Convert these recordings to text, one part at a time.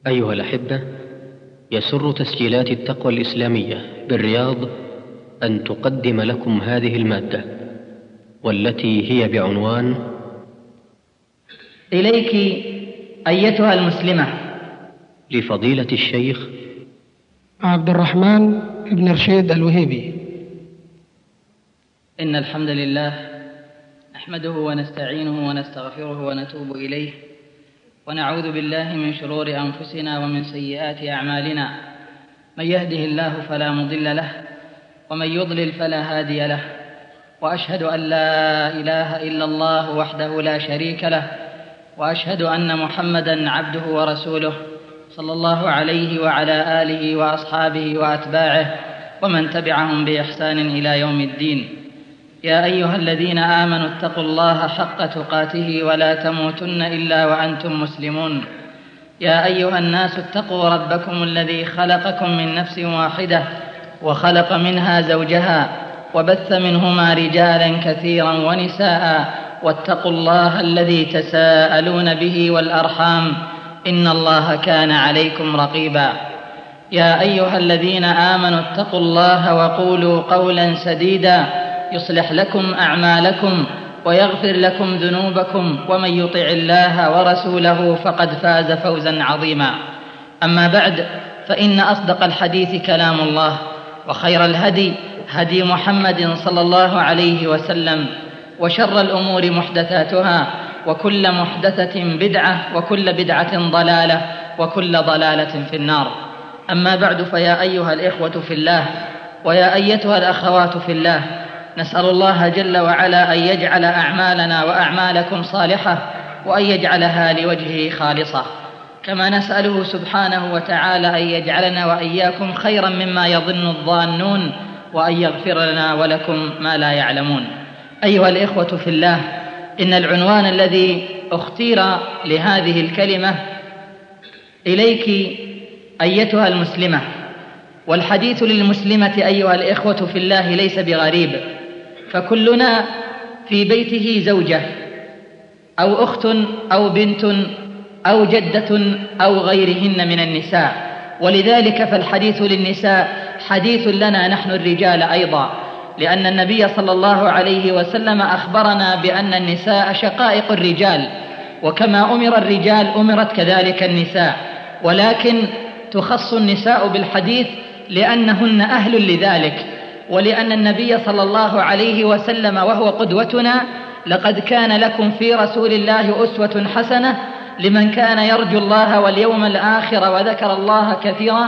أيها الأحبة، يسر تسجيلات التقوى الإسلامية بالرياض أن تقدم لكم هذه المادة، والتي هي بعنوان إليك أيتها المسلمة، لفضيلة الشيخ عبد الرحمن بن رشيد الوهيبي. إن الحمد لله نحمده ونستعينه ونستغفره ونتوب إليه، ونعوذ بالله من شرور أنفسنا ومن سيئات أعمالنا. من يهده الله فلا مضل له، ومن يضلل فلا هادي له، وأشهد أن لا إله إلا الله وحده لا شريك له، وأشهد أن محمدًا عبده ورسوله صلى الله عليه وعلى آله وأصحابه وأتباعه ومن تبعهم بإحسان إلى يوم الدين. يا أيها الذين آمنوا اتقوا الله حق تقاته ولا تموتن إلا وأنتم مسلمون. يا أيها الناس اتقوا ربكم الذي خلقكم من نفس واحدة وخلق منها زوجها وبث منهما رجالا كثيرا ونساء، واتقوا الله الذي تساءلون به والأرحام، إن الله كان عليكم رقيبا. يا أيها الذين آمنوا اتقوا الله وقولوا قولا سديدا يصلح لكم أعمالكم ويغفر لكم ذنوبكم، ومن يطع الله ورسوله فقد فاز فوزا عظيما. أما بعد، فإن أصدق الحديث كلام الله، وخير الهدي هدي محمد صلى الله عليه وسلم، وشر الأمور محدثاتها، وكل محدثة بدعة، وكل بدعة ضلالة، وكل ضلالة في النار. أما بعد، فيا أيها الإخوة في الله، ويا أيتها الأخوات في الله، نسأل الله جل وعلا أن يجعل أعمالنا وأعمالكم صالحة، وأن يجعلها لوجهه خالصة، كما نسأله سبحانه وتعالى أن يجعلنا وإياكم خيرا مما يظن الظانون، وأن يغفر لنا ولكم ما لا يعلمون. أيها الإخوة في الله، إن العنوان الذي اختير لهذه الكلمة إليك أيتها المسلمة، والحديث للمسلمة أيها الإخوة في الله ليس بغريب، فكلنا في بيته زوجة أو أخت أو بنت أو جدة أو غيرهن من النساء، ولذلك فالحديث للنساء حديث لنا نحن الرجال أيضا، لأن النبي صلى الله عليه وسلم أخبرنا بأن النساء شقائق الرجال، وكما أمر الرجال أمرت كذلك النساء، ولكن تخص النساء بالحديث لأنهن أهل لذلك، ولأن النبي صلى الله عليه وسلم وهو قدوتنا: لقد كان لكم في رسول الله أسوة حسنة لمن كان يرجو الله واليوم الآخر وذكر الله كثيرا.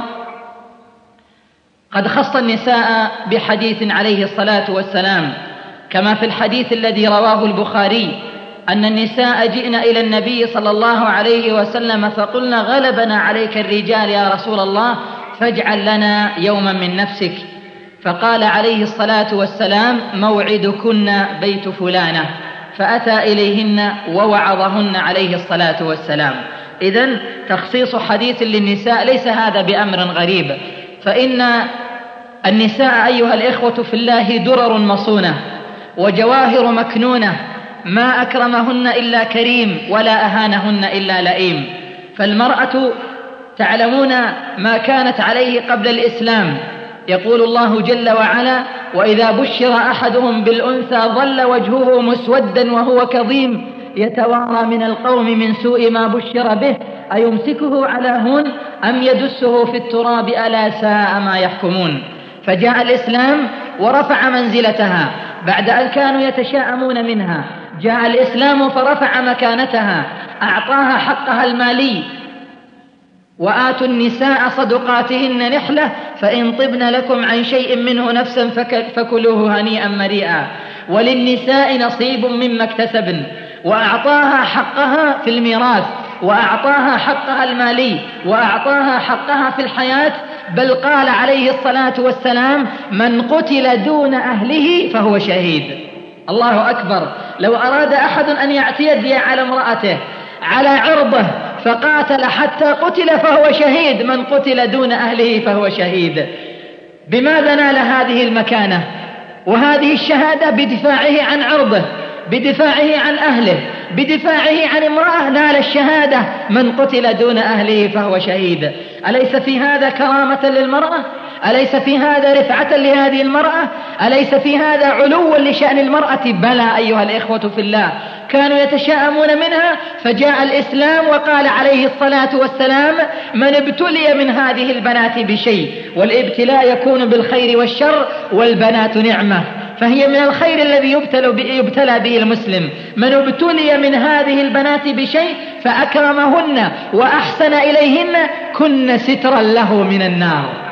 قد خص النساء بحديث عليه الصلاة والسلام، كما في الحديث الذي رواه البخاري أن النساء جئن إلى النبي صلى الله عليه وسلم فقلنا: غلبنا عليك الرجال يا رسول الله، فاجعل لنا يوما من نفسك. فقال عليه الصلاة والسلام: موعدكن بيت فلانة. فأتى إليهن ووعظهن عليه الصلاة والسلام. إذن تخصيص حديث للنساء ليس هذا بأمر غريب، فإن النساء أيها الإخوة في الله درر مصونة وجواهر مكنونة، ما أكرمهن إلا كريم ولا أهانهن إلا لئيم. فالمرأة تعلمون ما كانت عليه قبل الإسلام، يقول الله جل وعلا: وإذا بشر أحدهم بالأنثى ظل وجهه مسودا وهو كظيم يتوارى من القوم من سوء ما بشر به أيمسكه على هون أم يدسه في التراب ألا ساء ما يحكمون. فجاء الإسلام ورفع منزلتها بعد أن كانوا يتشاءمون منها، جاء الإسلام فرفع مكانتها، أعطاها حقها المالي: وآتوا النساء صدقاتهن نحلة فإن طبن لكم عن شيء منه نفسا فكلوه هنيئا مريئا، وللنساء نصيب مما اكتسبن. وأعطاها حقها في الميراث، وأعطاها حقها المالي، وأعطاها حقها في الحياة، بل قال عليه الصلاة والسلام: من قتل دون أهله فهو شهيد. الله أكبر! لو أراد أحد أن يعتدي على امرأته على عرضه فقاتل حتى قتل فهو شهيد، من قتل دون أهله فهو شهيد. بماذا نال هذه المكانة وهذه الشهادة؟ بدفاعه عن عرضه، بدفاعه عن أهله، بدفاعه عن امرأة نال الشهادة، من قتل دون أهله فهو شهيد. أليس في هذا كرامة للمرأة؟ أليس في هذا رفعة لهذه المرأة؟ أليس في هذا علوا لشأن المرأة؟ بلى أيها الإخوة في الله، كانوا يتشاءمون منها، فجاء الإسلام وقال عليه الصلاة والسلام: من ابتلي من هذه البنات بشيء، والابتلاء يكون بالخير والشر، والبنات نعمة، فهي من الخير الذي يبتلى به المسلم. من ابتلي من هذه البنات بشيء فأكرمهن وأحسن إليهن كن سترا له من النار.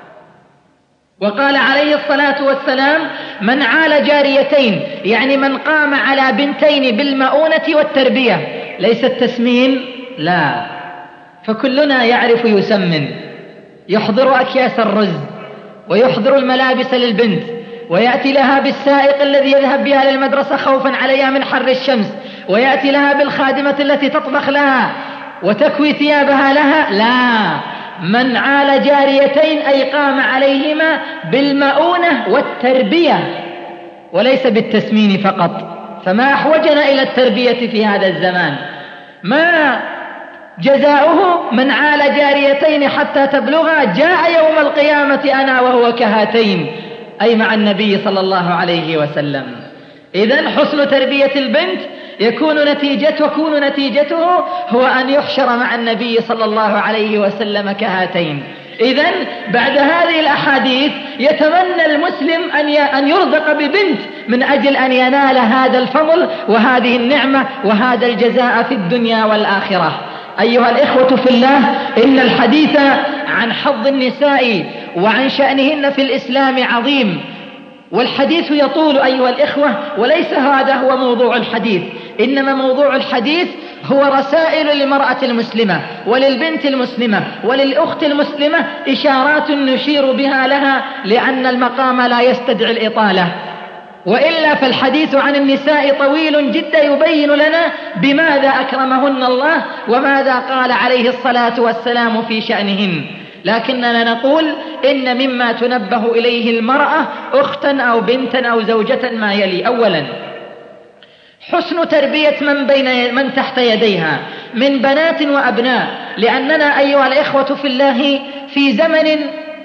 وقال عليه الصلاة والسلام: من عال جاريتين، يعني من قام على بنتين بالمؤونة والتربية، ليس التسمين، لا، فكلنا يعرف يسمن، يحضر أكياس الرز ويحضر الملابس للبنت، ويأتي لها بالسائق الذي يذهب بها للمدرسة خوفا عليها من حر الشمس، ويأتي لها بالخادمة التي تطبخ لها وتكوي ثيابها لها. لا، من عال جاريتين أي قام عليهما بالمؤونة والتربية وليس بالتسمين فقط. فما أحوجنا إلى التربية في هذا الزمان؟ ما جزاؤه؟ من عال جاريتين حتى تبلغا جاء يوم القيامة أنا وهو كهاتين، أي مع النبي صلى الله عليه وسلم. إذن حسن تربية البنت يكون نتيجته هو أن يحشر مع النبي صلى الله عليه وسلم كهاتين. إذن بعد هذه الأحاديث يتمنى المسلم أن يرزق ببنت من أجل أن ينال هذا الفضل وهذه النعمة وهذا الجزاء في الدنيا والآخرة. أيها الإخوة في الله، إن الحديث عن حظ النساء وعن شأنهن في الإسلام عظيم، والحديث يطول أيها الإخوة، وليس هذا هو موضوع الحديث، إنما موضوع الحديث هو رسائل للمرأة المسلمة وللبنت المسلمة وللأخت المسلمة، إشارات نشير بها لها، لأن المقام لا يستدعي الإطالة، وإلا فالحديث عن النساء طويل جدا يبين لنا بماذا أكرمهن الله وماذا قال عليه الصلاة والسلام في شأنهن. لكننا نقول إن مما تنبه إليه المرأة أختا أو بنتا أو زوجة ما يلي: أولا حسن تربية من تحت يديها من بنات وأبناء، لأننا أيها الإخوة في الله في زمن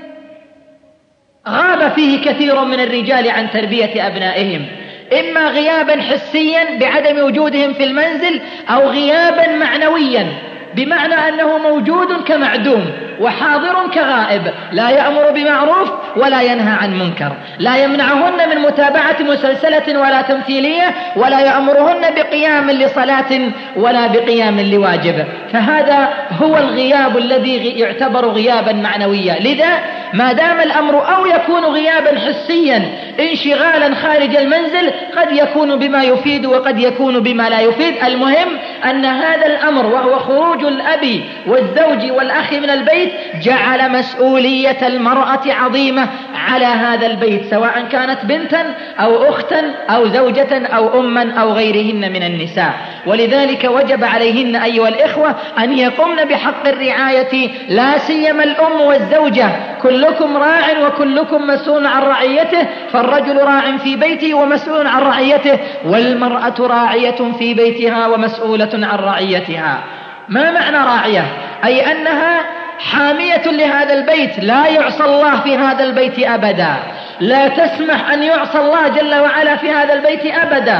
غاب فيه كثير من الرجال عن تربية أبنائهم، إما غيابا حسيا بعدم وجودهم في المنزل، أو غيابا معنويا بمعنى أنه موجود كمعدوم وحاضر كغائب، لا يأمر بمعروف ولا ينهى عن منكر، لا يمنعهن من متابعة مسلسلة ولا تمثيلية، ولا يأمرهن بقيام لصلاة ولا بقيام لواجب. فهذا هو الغياب الذي يعتبر غيابا معنويا. لذا ما دام الأمر أو يكون غيابا حسيا انشغالا خارج المنزل، قد يكون بما يفيد وقد يكون بما لا يفيد، المهم أن هذا الأمر وهو خروج الأب والزوج والأخ من البيت جعل مسؤولية المرأة عظيمة على هذا البيت، سواء كانت بنتا أو أختا أو زوجة أو أما أو غيرهن من النساء. ولذلك وجب عليهن أيها الإخوة أن يقمن بحق الرعاية، لا سيما الأم والزوجة. كلكم راع وكلكم مسؤول عن رعيته، فالرجل راع في بيته ومسؤول عن رعيته، والمرأة راعية في بيتها ومسؤولة عن رعيتها. ما معنى راعية؟ أي أنها حامية لهذا البيت، لا يعصى الله في هذا البيت أبدا، لا تسمح أن يعصى الله جل وعلا في هذا البيت أبدا.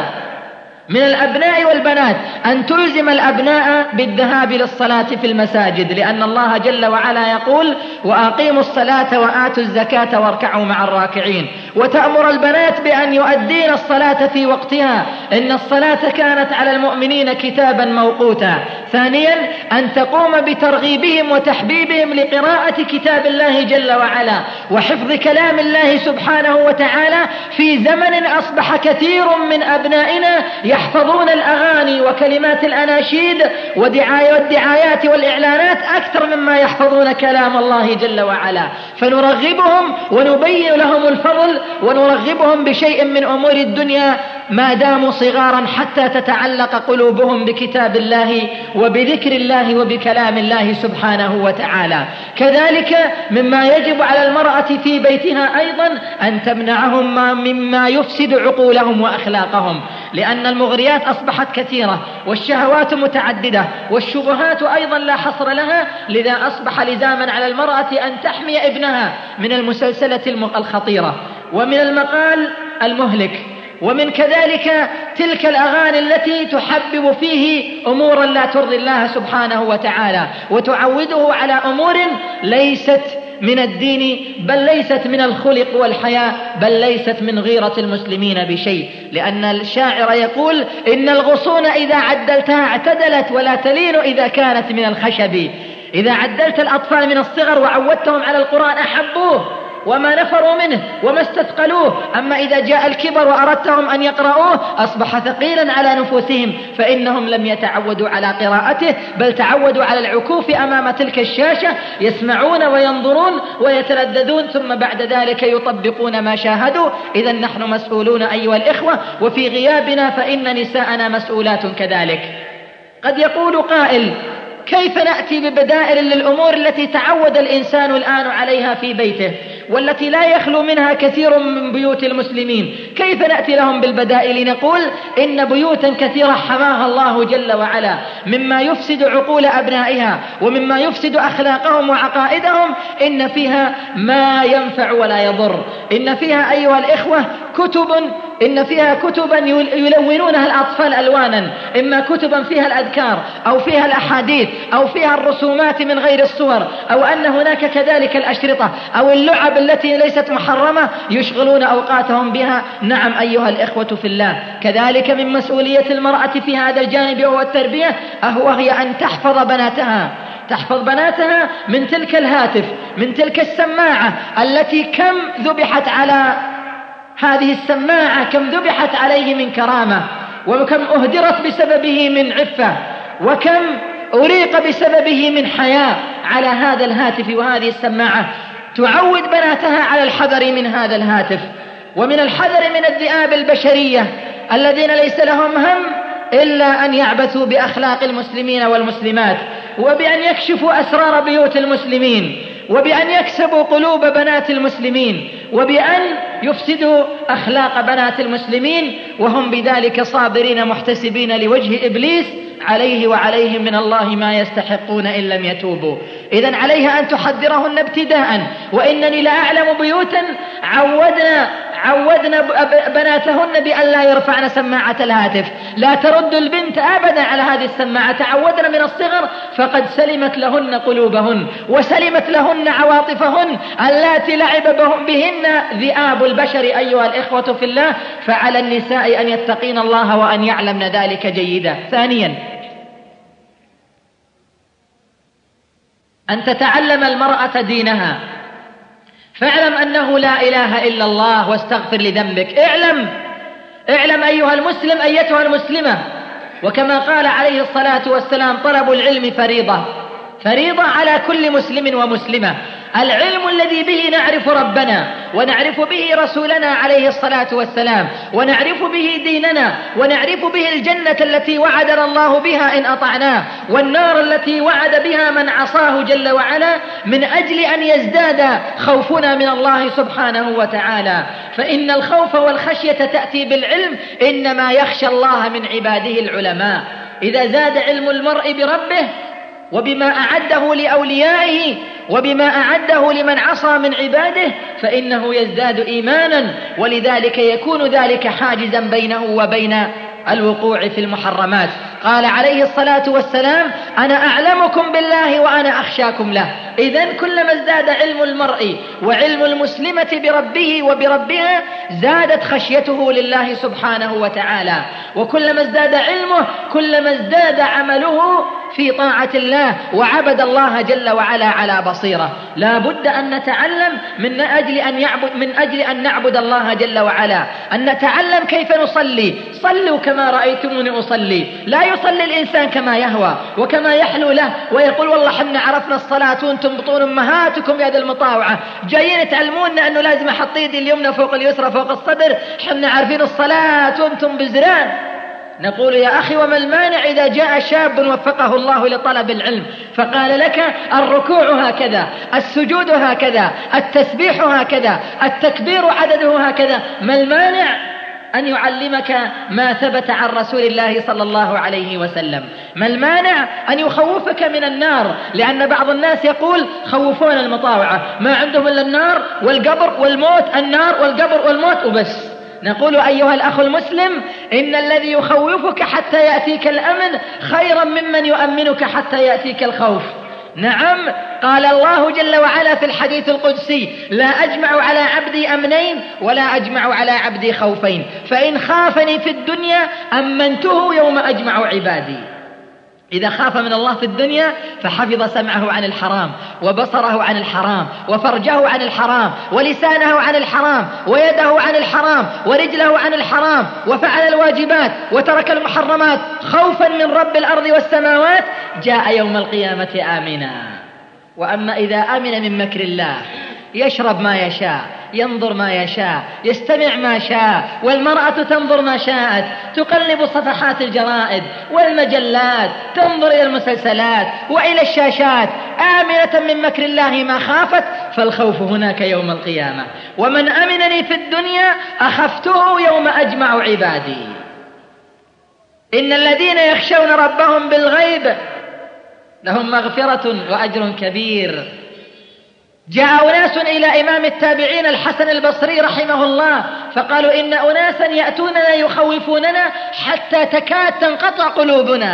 من الأبناء والبنات أن تلزم الأبناء بالذهاب للصلاة في المساجد، لأن الله جل وعلا يقول: وأقيموا الصلاة وآتوا الزكاة واركعوا مع الراكعين. وتأمر البنات بأن يؤدين الصلاة في وقتها، إن الصلاة كانت على المؤمنين كتابا موقوتا. ثانيا أن تقوم بترغيبهم وتحبيبهم لقراءة كتاب الله جل وعلا وحفظ كلام الله سبحانه وتعالى، في زمن أصبح كثير من أبنائنا يحفظون الأغاني وكلمات الأناشيد والدعايات والإعلانات أكثر مما يحفظون كلام الله جل وعلا. فنرغبهم ونبين لهم الفضل ونرغبهم بشيء من أمور الدنيا ما داموا صغارا حتى تتعلق قلوبهم بكتاب الله وبذكر الله وبكلام الله سبحانه وتعالى. كذلك مما يجب على المرأة في بيتها أيضا أن تمنعهم مما يفسد عقولهم وأخلاقهم، لأن المغريات أصبحت كثيرة والشهوات متعددة والشبهات أيضا لا حصر لها، لذا أصبح لزاما على المرأة أن تحمي ابنها من المسلسلة الخطيرة ومن المقال المهلك ومن كذلك تلك الأغاني التي تحبب فيه أمورا لا ترضي الله سبحانه وتعالى وتعوده على أمور ليست من الدين، بل ليست من الخلق والحياة، بل ليست من غيرة المسلمين بشيء. لأن الشاعر يقول: إن الغصون إذا عدلتها اعتدلت ولا تلين إذا كانت من الخشب. إذا عدلت الأطفال من الصغر وعودتهم على القرآن أحبوه وما نفروا منه وما استثقلوه، أما إذا جاء الكبر وأردتهم أن يقرؤوه أصبح ثقيلا على نفوسهم، فإنهم لم يتعودوا على قراءته بل تعودوا على العكوف أمام تلك الشاشة، يسمعون وينظرون ويتلذذون ثم بعد ذلك يطبقون ما شاهدوا. إذا نحن مسؤولون أيها الإخوة، وفي غيابنا فإن نساءنا مسؤولات كذلك. قد يقول قائل: كيف نأتي ببدائل للأمور التي تعود الإنسان الآن عليها في بيته والتي لا يخلو منها كثير من بيوت المسلمين؟ كيف نأتي لهم بالبدائل؟ نقول: إن بيوتا كثيرة حماها الله جل وعلا مما يفسد عقول أبنائها ومما يفسد أخلاقهم وعقائدهم، إن فيها ما ينفع ولا يضر. إن فيها أيها الإخوة كتبا يلونونها الأطفال ألوانا، إما كتبا فيها الأذكار أو فيها الأحاديث أو فيها الرسومات من غير الصور، أو أن هناك كذلك الأشرطة أو اللعب التي ليست محرمة يشغلون أوقاتهم بها. نعم أيها الإخوة في الله، كذلك من مسؤولية المرأة في هذا الجانب وهو التربية، وهي أن تحفظ بناتها من تلك الهاتف، من تلك السماعة التي كم ذبحت على هذه السماعة، كم ذبحت عليه من كرامة، وكم أهدرت بسببه من عفة، وكم أريق بسببه من حياة على هذا الهاتف وهذه السماعة. تعود بناتها على الحذر من هذا الهاتف ومن الحذر من الذئاب البشرية الذين ليس لهم هم إلا أن يعبثوا بأخلاق المسلمين والمسلمات، وبأن يكشفوا أسرار بيوت المسلمين، وبأن يكسبوا قلوب بنات المسلمين، وبأن يفسدوا أخلاق بنات المسلمين، وهم بذلك صابرين محتسبين لوجه إبليس عليه وعليهم من الله ما يستحقون إن لم يتوبوا. إذن عليها أن تحذرهن ابتداء. وإنني لأعلم بيوتا عودنا بناتهن بأن لا يرفعن سماعة الهاتف، لا ترد البنت أبدا على هذه السماعة، تعودنا من الصغر، فقد سلمت لهن قلوبهن وسلمت لهن عواطفهن اللاتي لعب بهن ذئاب البشر أيها الإخوة في الله. فعلى النساء أن يتقين الله وأن يعلمن ذلك جيدا. ثانيا، أن تتعلم المرأة دينها. فاعلم أنه لا إله إلا الله واستغفر لذنبك. اعلم أيها المسلم أيتها المسلمة، وكما قال عليه الصلاة والسلام: طلب العلم فريضة على كل مسلم ومسلمة. العلم الذي به نعرف ربنا ونعرف به رسولنا عليه الصلاة والسلام ونعرف به ديننا ونعرف به الجنة التي وعدنا الله بها إن أطعناه، والنار التي وعد بها من عصاه جل وعلا، من أجل أن يزداد خوفنا من الله سبحانه وتعالى. فإن الخوف والخشية تأتي بالعلم، إنما يخشى الله من عباده العلماء. إذا زاد علم المرء بربه وبما أعده لأوليائه وبما أعده لمن عصى من عباده فإنه يزداد إيمانا، ولذلك يكون ذلك حاجزا بينه وبين الوقوع في المحرمات. قال عليه الصلاة والسلام: أنا أعلمكم بالله وأنا أخشاكم له. إذن كلما ازداد علم المرء وعلم المسلمة بربه وبربها زادت خشيته لله سبحانه وتعالى، وكلما ازداد علمه كلما ازداد عمله في طاعة الله وعبد الله جل وعلا على بصيرة. لا بد أن نتعلم من أجل أن نعبد الله جل وعلا، أن نتعلم كيف نصلي. صلوا كما رأيتموني أصلي. لا يصلي الإنسان كما يهوى وكما يحلو له ويقول والله حنا عرفنا الصلاة وانتم بطون أمهاتكم يا ذا المطاوعة جايين تعلمونا أنه لازم أحط يدي اليمنى فوق اليسرى فوق الصدر، حنا عارفين الصلاة وانتم بزران. نقول يا أخي وما المانع إذا جاء شاب وفقه الله لطلب العلم فقال لك الركوع هكذا، السجود هكذا، التسبيح هكذا، التكبير عدده هكذا، ما المانع أن يعلمك ما ثبت عن رسول الله صلى الله عليه وسلم؟ ما المانع أن يخوفك من النار؟ لأن بعض الناس يقول خوفون المطاوعة، ما عندهم إلا النار والقبر والموت، النار والقبر والموت وبس. نقول أيها الأخ المسلم إن الذي يخوفك حتى يأتيك الأمن خيرا ممن يؤمنك حتى يأتيك الخوف. نعم، قال الله جل وعلا في الحديث القدسي لا أجمع على عبدي أمنين ولا أجمع على عبدي خوفين، فإن خافني في الدنيا أمنته يوم أجمع عبادي. إذا خاف من الله في الدنيا فحفظ سمعه عن الحرام وبصره عن الحرام وفرجه عن الحرام ولسانه عن الحرام ويده عن الحرام ورجله عن الحرام وفعل الواجبات وترك المحرمات خوفا من رب الأرض والسماوات جاء يوم القيامة آمنا. وأما إذا آمن من مكر الله يشرب ما يشاء، ينظر ما يشاء، يستمع ما شاء، والمرأة تنظر ما شاءت، تقلب صفحات الجرائد والمجلات، تنظر إلى المسلسلات وإلى الشاشات، آمنة من مكر الله ما خافت، فالخوف هناك يوم القيامة. ومن أمنني في الدنيا أخفته يوم أجمع عبادي. إن الذين يخشون ربهم بالغيب لهم مغفرة وأجر كبير. جاء أناس إلى إمام التابعين الحسن البصري رحمه الله فقالوا إن أناسا يأتوننا يخوفوننا حتى تكاد تنقطع قلوبنا.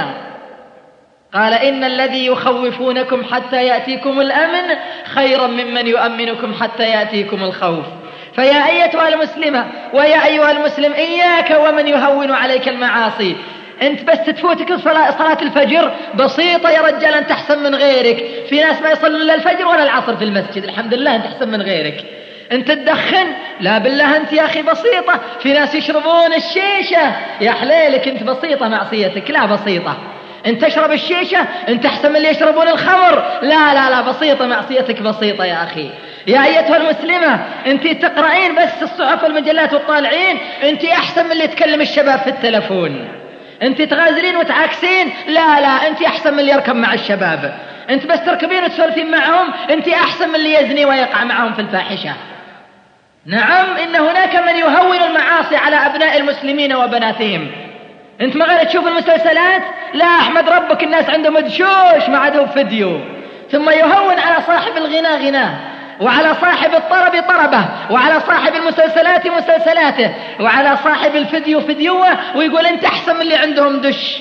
قال إن الذي يخوفونكم حتى يأتيكم الأمن خيرا ممن يؤمنكم حتى يأتيكم الخوف. فيا أيتها المسلمة ويا أيها المسلم إياك ومن يهون عليك المعاصي. انت بس تفوتك صلاة الفجر بسيطة يا رجال، انت احسن من غيرك. في ناس ما يصلون لا الفجر ولا العصر في المسجد، الحمد لله انت احسن من غيرك. انت تدخن، لا بالله انت يا اخي بسيطة. في ناس يشربون الشيشة، يا حليلك انت بسيطة معصيتك، لا بسيطة. انت تشرب الشيشة انت احسن من اللي يشربون الخمر، لا بسيطة معصيتك بسيطة يا اخي. يا ايتها المسلمة انت تقرأين بس الصحف والمجلات وتطالعين، انت احسن من اللي يتكلم الشباب في التلفون. انت تغازلين وتعاكسين، لا انت احسن من اللي يركب مع الشباب. انت بس تركبين وتسولفين معهم، انت احسن من اللي يزني ويقع معهم في الفاحشة. نعم، ان هناك من يهون المعاصي على ابناء المسلمين وبناتهم. انت ما غير تشوف المسلسلات، لا احمد ربك الناس عندهم دشوش ما عندهم فيديو. ثم يهون على صاحب الغناء غناه، وعلى صاحب الطرب طربه، وعلى صاحب المسلسلات مسلسلاته، وعلى صاحب الفيديو فيديوه، ويقول انت احسن من اللي عندهم دش.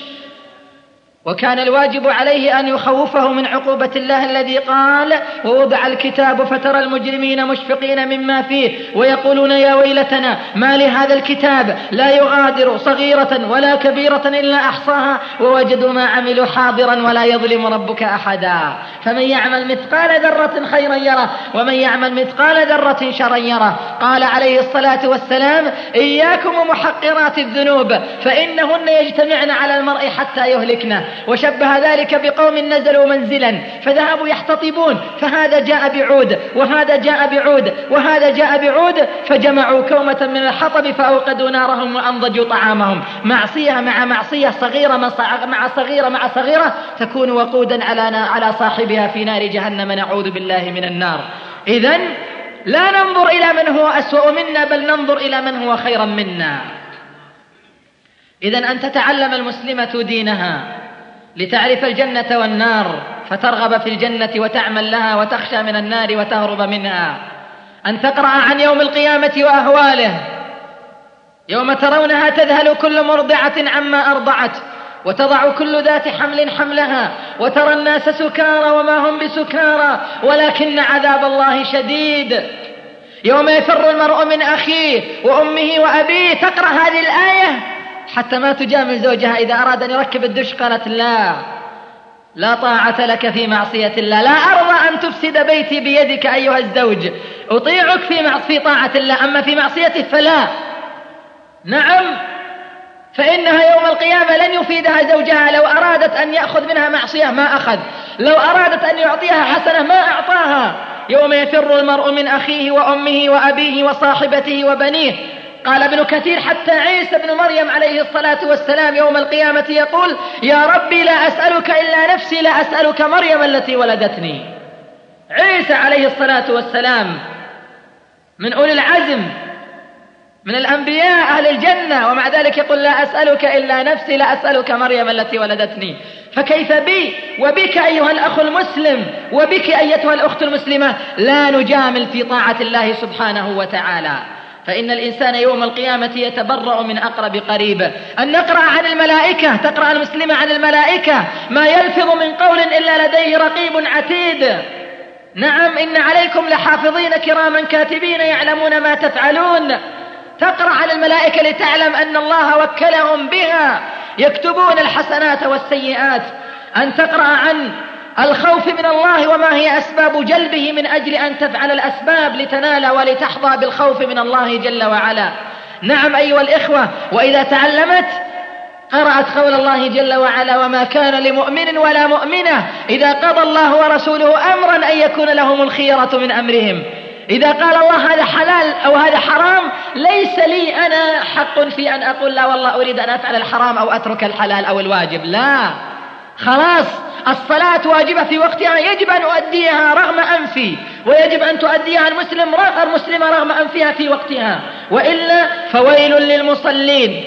وكان الواجب عليه أن يخوفه من عقوبة الله الذي قال ووضع الكتاب فترى المجرمين مشفقين مما فيه ويقولون يا ويلتنا ما لهذا الكتاب لا يغادر صغيرة ولا كبيرة إلا أحصاها ووجدوا ما عملوا حاضرا ولا يظلم ربك أحدا. فمن يعمل مثقال ذرة خيرا يره ومن يعمل مثقال ذرة شرا يره. قال عليه الصلاة والسلام إياكم ومحقرات الذنوب فإنهن يجتمعن على المرء حتى يهلكنه. وشبه ذلك بقوم نزلوا منزلا فذهبوا يحتطبون، فهذا جاء بعود وهذا جاء بعود وهذا جاء بعود، فجمعوا كومة من الحطب فأوقدوا نارهم وأنضجوا طعامهم. معصية مع معصية، صغيرة مع صغيرة مع صغيرة، تكون وقودا على صاحبها في نار جهنم، نعوذ بالله من النار. إذن لا ننظر إلى من هو أسوأ منا، بل ننظر إلى من هو خيرا منا. إذن أن تتعلم المسلمة دينها لتعرف الجنة والنار، فترغب في الجنة وتعمل لها وتخشى من النار وتهرب منها. أن تقرأ عن يوم القيامة وأهواله، يوم ترونها تذهل كل مرضعة عما أرضعت وتضع كل ذات حمل حملها وترى الناس سكارى وما هم بسكارى ولكن عذاب الله شديد. يوم يفر المرء من أخيه وأمه وأبيه. تقرأ هذه الآية حتى ما تجامل زوجها إذا أراد أن يركب الدش، قالت لا طاعة لك في معصية الله. لا أرضى أن تفسد بيتي بيدك أيها الزوج، أطيعك في طاعة الله، أما في معصيته فلا. نعم، فإنها يوم القيامة لن يفيدها زوجها. لو أرادت أن يأخذ منها معصية ما أخذ، لو أرادت أن يعطيها حسنة ما أعطاها. يوم يفر المرء من أخيه وأمه وأبيه وصاحبته وبنيه. قال ابن كثير حتى عيسى بن مريم عليه الصلاة والسلام يوم القيامة يقول: يا ربي لا أسألك إلا نفسي، لا أسألك مريم التي ولدتني. عيسى عليه الصلاة والسلام من أولي العزم من الأنبياء أهل الجنة، ومع ذلك يقول: لا أسألك إلا نفسي، لا أسألك مريم التي ولدتني. فكيف بي وبك أيها الأخ المسلم، وبك أيتها الأخت المسلمة؟ لا نجامل في طاعة الله سبحانه وتعالى، فإن الإنسان يوم القيامة يتبرأ من أقرب قريب. أن نقرأ عن الملائكة، تقرأ المسلمة عن الملائكة: ما يلفظ من قول إلا لديه رقيب عتيد. نعم، إن عليكم لحافظين كراما كاتبين يعلمون ما تفعلون. تقرأ عن الملائكة لتعلم أن الله وكلهم بها يكتبون الحسنات والسيئات. أن تقرأ عن الخوف من الله وما هي أسباب جلبه من أجل أن تفعل الأسباب لتنال ولتحظى بالخوف من الله جل وعلا. نعم أيها الإخوة، وإذا تعلمت قرأت قول الله جل وعلا: وما كان لمؤمن ولا مؤمنة إذا قضى الله ورسوله أمرا أن يكون لهم الخيرة من أمرهم. إذا قال الله هذا حلال أو هذا حرام ليس لي أنا حق في أن أقول لا والله أريد أن أفعل الحرام أو أترك الحلال أو الواجب. لا، خلاص، الصلاة واجبة في وقتها، يجب أن أؤديها رغم أنفي، ويجب أن تؤديها المسلمة رغم أنفها في وقتها، وإلا فويل للمصلين.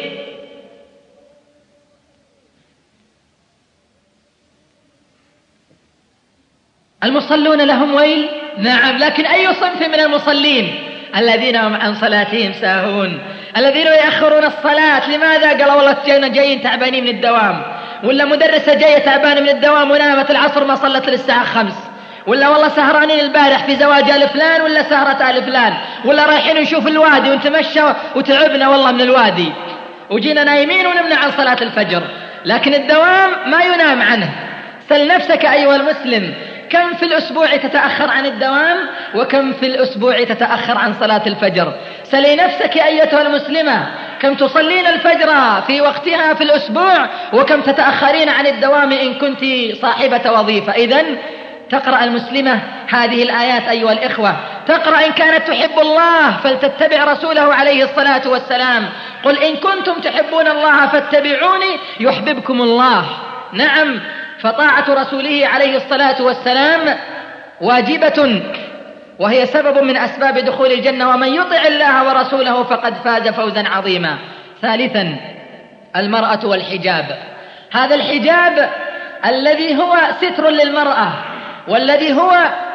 المصلون لهم ويل، نعم، لكن أي صنف من المصلين؟ الذين هم عن صلاتهم ساهون، الذين يأخرون الصلاة. لماذا؟ قال والله جايين تعبانين من الدوام، ولا مدرسة جاية تعبانة من الدوام ونامت العصر ما صلت للساعة 5، ولا والله سهرانين البارح في زواج آل فلان ولا سهرة آل فلان، ولا رايحين نشوف الوادي ونتمشى وتعبنا والله من الوادي وجينا نايمين ونمنع عن صلاة الفجر. لكن الدوام ما ينام عنه. سل نفسك أيها المسلم، كم في الأسبوع تتأخر عن الدوام، وكم في الأسبوع تتأخر عن صلاة الفجر؟ سلي نفسك أيتها المسلمة، كم تصلين الفجر في وقتها في الأسبوع، وكم تتأخرين عن الدوام إن كنت صاحبة وظيفة. إذن تقرأ المسلمة هذه الآيات أيها الإخوة، تقرأ: إن كانت تحب الله فلتتبع رسوله عليه الصلاة والسلام، قل إن كنتم تحبون الله فاتبعوني يحببكم الله. نعم، فطاعة رسوله عليه الصلاة والسلام واجبة، وهي سبب من أسباب دخول الجنة، ومن يطع الله ورسوله فقد فاز فوزا عظيما. ثالثا، المرأة والحجاب. هذا الحجاب الذي هو ستر للمرأة، والذي هو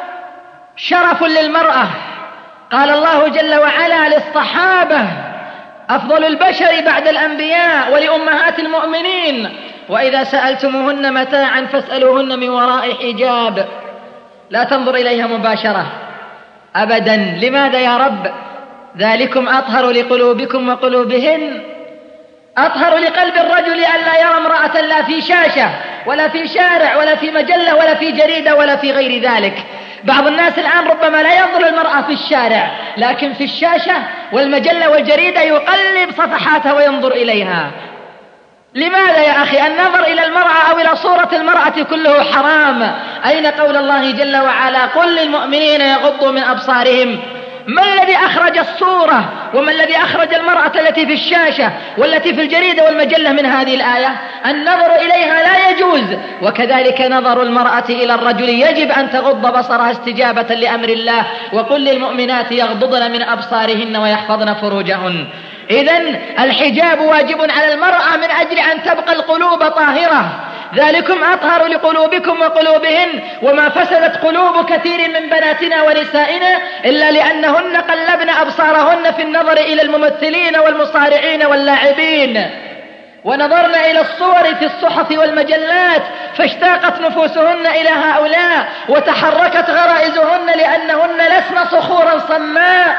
شرف للمرأة. قال الله جل وعلا للصحابة: أفضل البشر بعد الأنبياء ولأمهات المؤمنين، وإذا سألتموهن متاعا فاسألوهن من وراء حجاب. لا تنظر إليها مباشرة أبدا. لماذا يا رب؟ ذلكم أطهر لقلوبكم وقلوبهن. أطهر لقلب الرجل ألا يرى امرأة لا في شاشة ولا في شارع ولا في مجلة ولا في جريدة ولا في غير ذلك. بعض الناس الآن ربما لا ينظر المرأة في الشارع، لكن في الشاشة والمجلة والجريدة يقلب صفحاتها وينظر إليها. لماذا يا أخي؟ النظر إلى المرأة أو إلى صورة المرأة كله حرام. أين قول الله جل وعلا: قل للمؤمنين يغضوا من أبصارهم؟ ما الذي أخرج الصورة وما الذي أخرج المرأة التي في الشاشة والتي في الجريدة والمجلة من هذه الآية؟ النظر إليها لا يجوز، وكذلك نظر المرأة إلى الرجل يجب أن تغض بصرها استجابة لأمر الله: وقل للمؤمنات يغضضن من أبصارهن ويحفظن فروجهن. إذن الحجاب واجب على المرأة من أجل أن تبقى القلوب طاهرة. ذلكم أطهر لقلوبكم وقلوبهن. وما فسدت قلوب كثير من بناتنا ونسائنا إلا لأنهن قلبن أبصارهن في النظر إلى الممثلين والمصارعين واللاعبين، ونظرنا إلى الصور في الصحف والمجلات فاشتاقت نفوسهن إلى هؤلاء وتحركت غرائزهن لأنهن لسن صخورا صماء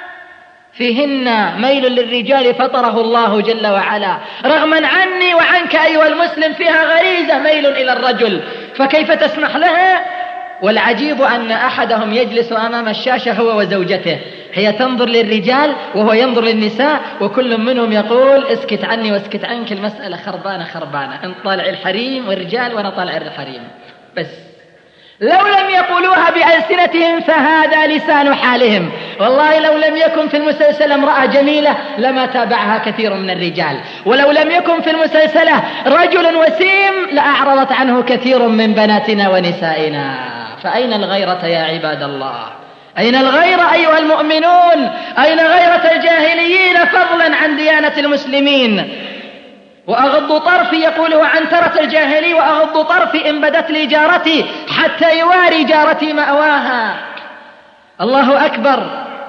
فيهن ميل للرجال فطره الله جل وعلا. رغما عني وعنك أيها المسلم فيها غريزة ميل إلى الرجل، فكيف تسمح لها؟ والعجيب أن أحدهم يجلس أمام الشاشة هو وزوجته، هي تنظر للرجال وهو ينظر للنساء، وكل منهم يقول اسكت عني واسكت عنك، المسألة خربانة، انت طالع الحريم والرجال وانا طالع الحريم بس. لو لم يقولوها بألسنتهم فهذا لسان حالهم. والله لو لم يكن في المسلسل امرأة جميلة لما تابعها كثير من الرجال، ولو لم يكن في المسلسلة رجل وسيم لأعرضت عنه كثير من بناتنا ونسائنا. فأين الغيرة يا عباد الله؟ أين الغيرة أيها المؤمنون؟ أين غيرة الجاهليين فضلا عن ديانة المسلمين؟ وأغض طرفي، يقوله عنترة الجاهلي، وأغض طرفي إن بدت لي جارتي حتى يواري جارتي مأواها. الله أكبر.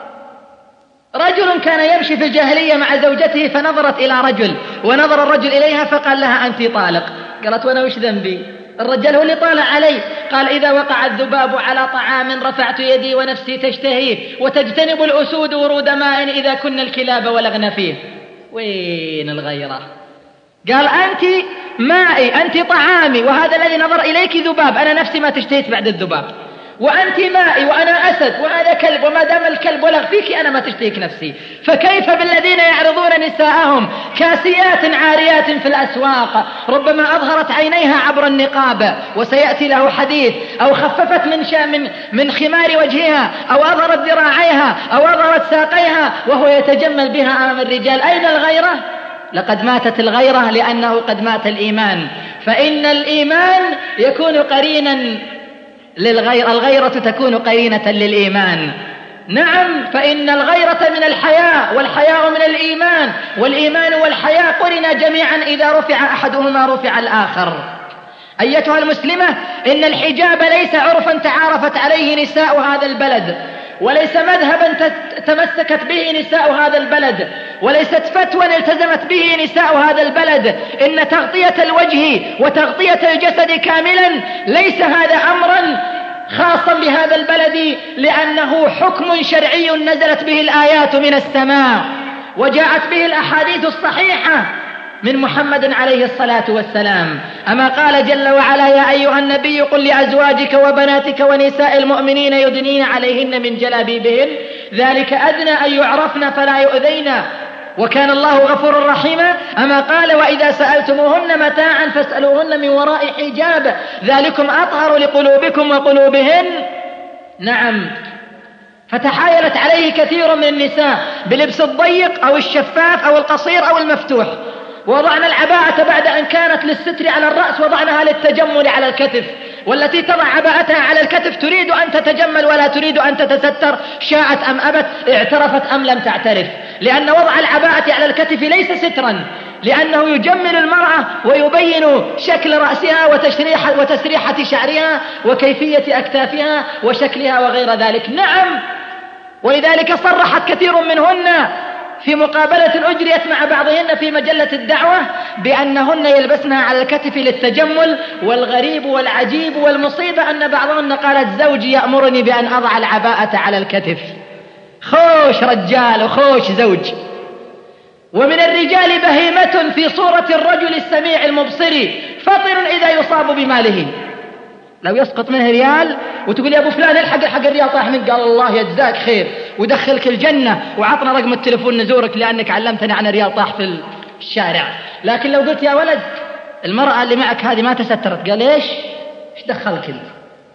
رجل كان يمشي في الجاهلية مع زوجته فنظرت إلى رجل، ونظر الرجل إليها فقال لها أنت طالق. قالت وأنا وش ذنبي؟ الرجال هو اللي طالع علي. قال إذا وقع الذباب على طعام رفعت يدي ونفسي تشتهي، وتجتنب الأسود ورود ماء إذا كنا الكلاب ولغن فيه. وين الغيرة؟ قال أنت مائي، أنت طعامي، وهذا الذي نظر إليك ذباب، أنا نفسي ما تشتهيت بعد الذباب. وأنت مائي وأنا أسد وهذا كلب، وما دام الكلب ولغ فيك أنا ما تشتهيك نفسي. فكيف بالذين يعرضون نساءهم كاسيات عاريات في الأسواق، ربما أظهرت عينيها عبر النقاب وسيأتي له حديث، أو خففت من خمار وجهها، أو أظهرت ذراعيها، أو أظهرت ساقيها، وهو يتجمل بها أمام الرجال. أين الغيرة؟ لقد ماتت الغيرة، لأنه قد مات الإيمان. فإن الإيمان يكون قرينا للغيرة، الغيرة تكون قرينة للإيمان. نعم، فإن الغيرة من الحياء، والحياء من الإيمان، والإيمان والحياء قرنا جميعا، إذا رفع أحدهما رفع الآخر. أيتها المسلمة، إن الحجاب ليس عرفا تعارفت عليه نساء هذا البلد، وليس مذهبا تمسكت به نساء هذا البلد، وليست فتوى التزمت به نساء هذا البلد. إن تغطية الوجه وتغطية الجسد كاملا ليس هذا أمرا خاصا بهذا البلد، لأنه حكم شرعي نزلت به الآيات من السماء، وجاءت به الأحاديث الصحيحة من محمد عليه الصلاة والسلام. أما قال جل وعلا يا أيها النبي قل لأزواجك وبناتك ونساء المؤمنين يدنين عليهن من جلابيبهن ذلك أدنى أن يعرفن فلا يؤذين وكان الله غفورا رحيما. أما قال وإذا سألتموهن متاعا فاسألوهن من وراء حجاب ذلكم أطهر لقلوبكم وقلوبهن. نعم، فتحايلت عليه كثير من النساء بلبس الضيق أو الشفاف أو القصير أو المفتوح، وضعنا العباءة بعد أن كانت للستر على الرأس وضعناها للتجمل على الكتف، والتي تضع عباءتها على الكتف تريد أن تتجمل ولا تريد أن تتستر، شاءت أم أبت، اعترفت أم لم تعترف، لأن وضع العباءة على الكتف ليس سترا، لأنه يجمل المرأة ويبين شكل رأسها وتسريحة شعرها وكيفية أكتافها وشكلها وغير ذلك. نعم، ولذلك صرحت كثير منهن في مقابلة أجريت مع بعضهن في مجلة الدعوة بأنهن يلبسنها على الكتف للتجمل. والغريب والعجيب والمصيبة أن بعضهن قالت زوجي يأمرني بأن أضع العباءة على الكتف. خوش رجال وخوش زوج. ومن الرجال بهيمة في صورة الرجل السميع المبصر فطر إذا يصاب بماله، لو يسقط منه ريال وتقول يا أبو فلان الحق الريال طاح منك، قال الله يجزاك خير ودخلك الجنة وعطنا رقم التليفون نزورك لأنك علمتني عن ريال طاح في الشارع. لكن لو قلت يا ولد المرأة اللي معك هذه ما تسترت، قال إيش دخلك انت؟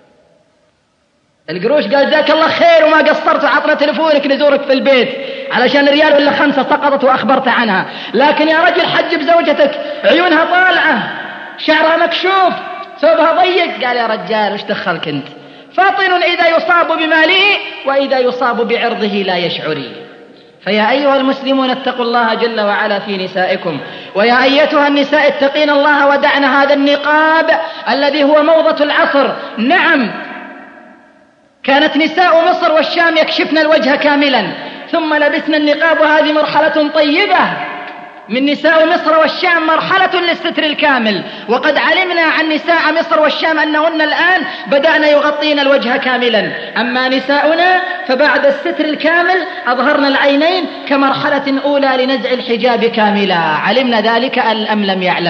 القروش قال جزاك الله خير وما قصرت وعطنا تليفونك نزورك في البيت علشان ريال ولا 5 سقطت وأخبرت عنها. لكن يا رجل حجب زوجتك، عيونها طالعة، شعرها مكشوف، ثوبها ضيق، قال يا رجال وش دخلك انت؟ فاطن إذا يصاب بماله وإذا يصاب بعرضه لا يشعري. فيا أيها المسلمون اتقوا الله جل وعلا في نسائكم، ويا أيتها النساء اتقين الله ودعن هذا النقاب الذي هو موضة العصر. نعم، كانت نساء مصر والشام يكشفن الوجه كاملا ثم لبسن النقاب، وهذه مرحلة طيبة من نساء مصر والشام، مرحلة للستر الكامل. وقد علمنا عن نساء مصر والشام أنهن الآن بدأنا يغطين الوجه كاملا. أما نساؤنا فبعد الستر الكامل أظهرنا العينين كمرحلة أولى لنزع الحجاب كاملا. علمنا ذلك أم لم يعلم؟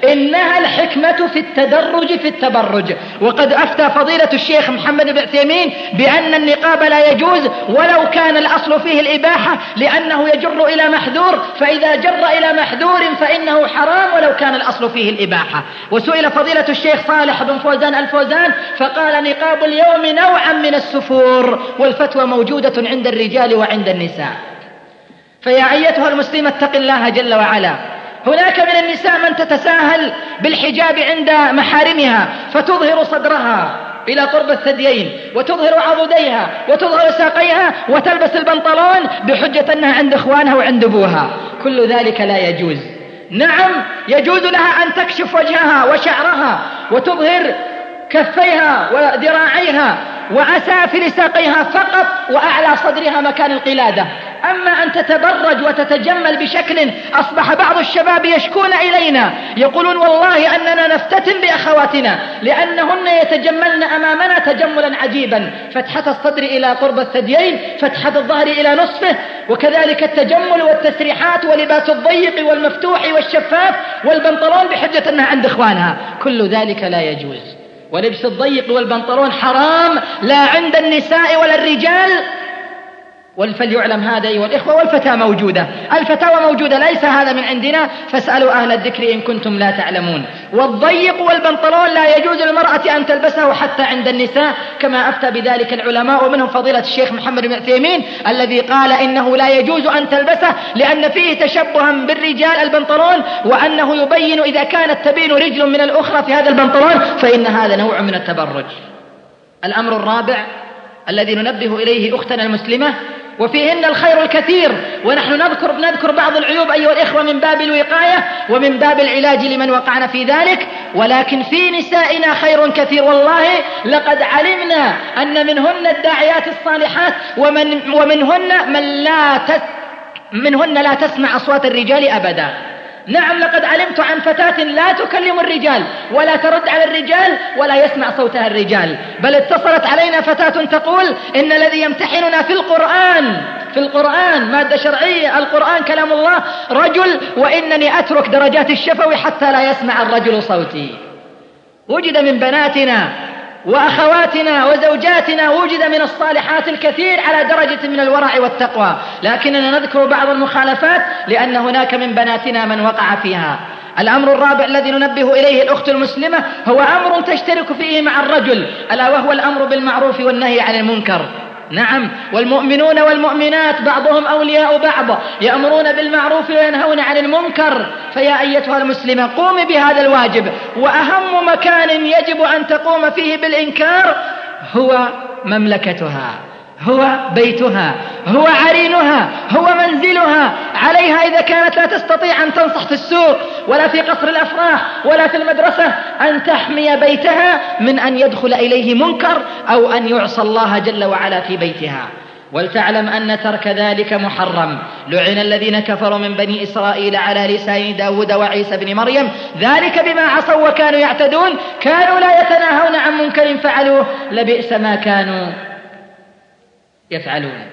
إنها الحكمة في التدرج في التبرج. وقد أفتى فضيلة الشيخ محمد بن عثيمين بأن النقاب لا يجوز ولو كان الأصل فيه الإباحة، لأنه يجر إلى محذور، فإذا جر إلى محذور فإنه حرام ولو كان الأصل فيه الإباحة. وسئل فضيلة الشيخ صالح بن فوزان الفوزان فقال: نقاب اليوم نوعا من السفور، والفتوى موجودة عند الرجال وعند النساء. فيا أيتها المسلمة اتق الله جل وعلا. هناك من النساء من تتساهل بالحجاب عند محارمها فتظهر صدرها إلى قرب الثديين وتظهر عضديها وتظهر ساقيها وتلبس البنطلون بحجة أنها عند إخوانها وعند أبوها. كل ذلك لا يجوز. نعم يجوز لها أن تكشف وجهها وشعرها وتظهر كفيها وذراعيها وأسافل ساقيها فقط وأعلى صدرها مكان القلادة. أما أن تتبرج وتتجمل بشكل أصبح بعض الشباب يشكون إلينا يقولون: والله أننا نفتتن بأخواتنا لأنهن يتجملن أمامنا تجملا عجيبا، فتحة الصدر إلى قرب الثديين، فتحة الظهر إلى نصفه، وكذلك التجمل والتسريحات ولباس الضيق والمفتوح والشفاف والبنطلون بحجة أنها عند إخوانها. كل ذلك لا يجوز. ولبس الضيق والبنطلون حرام لا عند النساء ولا الرجال. فليعلم هذا أيها الإخوة. والفتاة موجودة، الفتاوى موجودة، ليس هذا من عندنا، فاسألوا أهل الذكر إن كنتم لا تعلمون. والضيق والبنطلون لا يجوز للمرأة أن تلبسه حتى عند النساء، كما أفتى بذلك العلماء، ومنهم فضيلة الشيخ محمد بن عثيمين الذي قال إنه لا يجوز أن تلبسه لأن فيه تشبها بالرجال البنطلون، وأنه يبين إذا كانت تبين رجل من الأخرى في هذا البنطلون فإن هذا نوع من التبرج. الأمر الرابع الذي ننبه إليه أختنا المسلمة وفيهن الخير الكثير، ونحن نذكر بعض العيوب أيها الإخوة من باب الوقاية ومن باب العلاج لمن وقعنا في ذلك، ولكن في نسائنا خير كثير. والله لقد علمنا أن منهن الداعيات الصالحات منهن لا تسمع أصوات الرجال أبدا. نعم لقد علمت عن فتاة لا تكلم الرجال ولا ترد على الرجال ولا يسمع صوتها الرجال، بل اتصلت علينا فتاة تقول إن الذي يمتحننا في القرآن مادة شرعية، القرآن كلام الله، رجل، وإنني أترك درجات الشفوي حتى لا يسمع الرجل صوتي. وجد من بناتنا وأخواتنا وزوجاتنا وجد من الصالحات الكثير على درجة من الورع والتقوى، لكننا نذكر بعض المخالفات لأن هناك من بناتنا من وقع فيها. الأمر الرابع الذي ننبه إليه الأخت المسلمة هو أمر تشترك فيه مع الرجل، ألا وهو الأمر بالمعروف والنهي عن المنكر. نعم، والمؤمنون والمؤمنات بعضهم أولياء بعض، يأمرون بالمعروف وينهون عن المنكر. فيا أيتها المسلمة قومي بهذا الواجب، وأهم مكان يجب أن تقوم فيه بالإنكار هو مملكتها، هو بيتها، هو عرينها، هو منزلها. عليها إذا كانت لا تستطيع أن تنصح في السوق ولا في قصر الأفراح ولا في المدرسة أن تحمي بيتها من أن يدخل إليه منكر أو أن يعصى الله جل وعلا في بيتها. ولتعلم أن ترك ذلك محرم. لعن الذين كفروا من بني إسرائيل على لسان داود وعيسى بن مريم ذلك بما عصوا وكانوا يعتدون كانوا لا يتناهون عن منكر فعلوه لبئس ما كانوا يفعلون.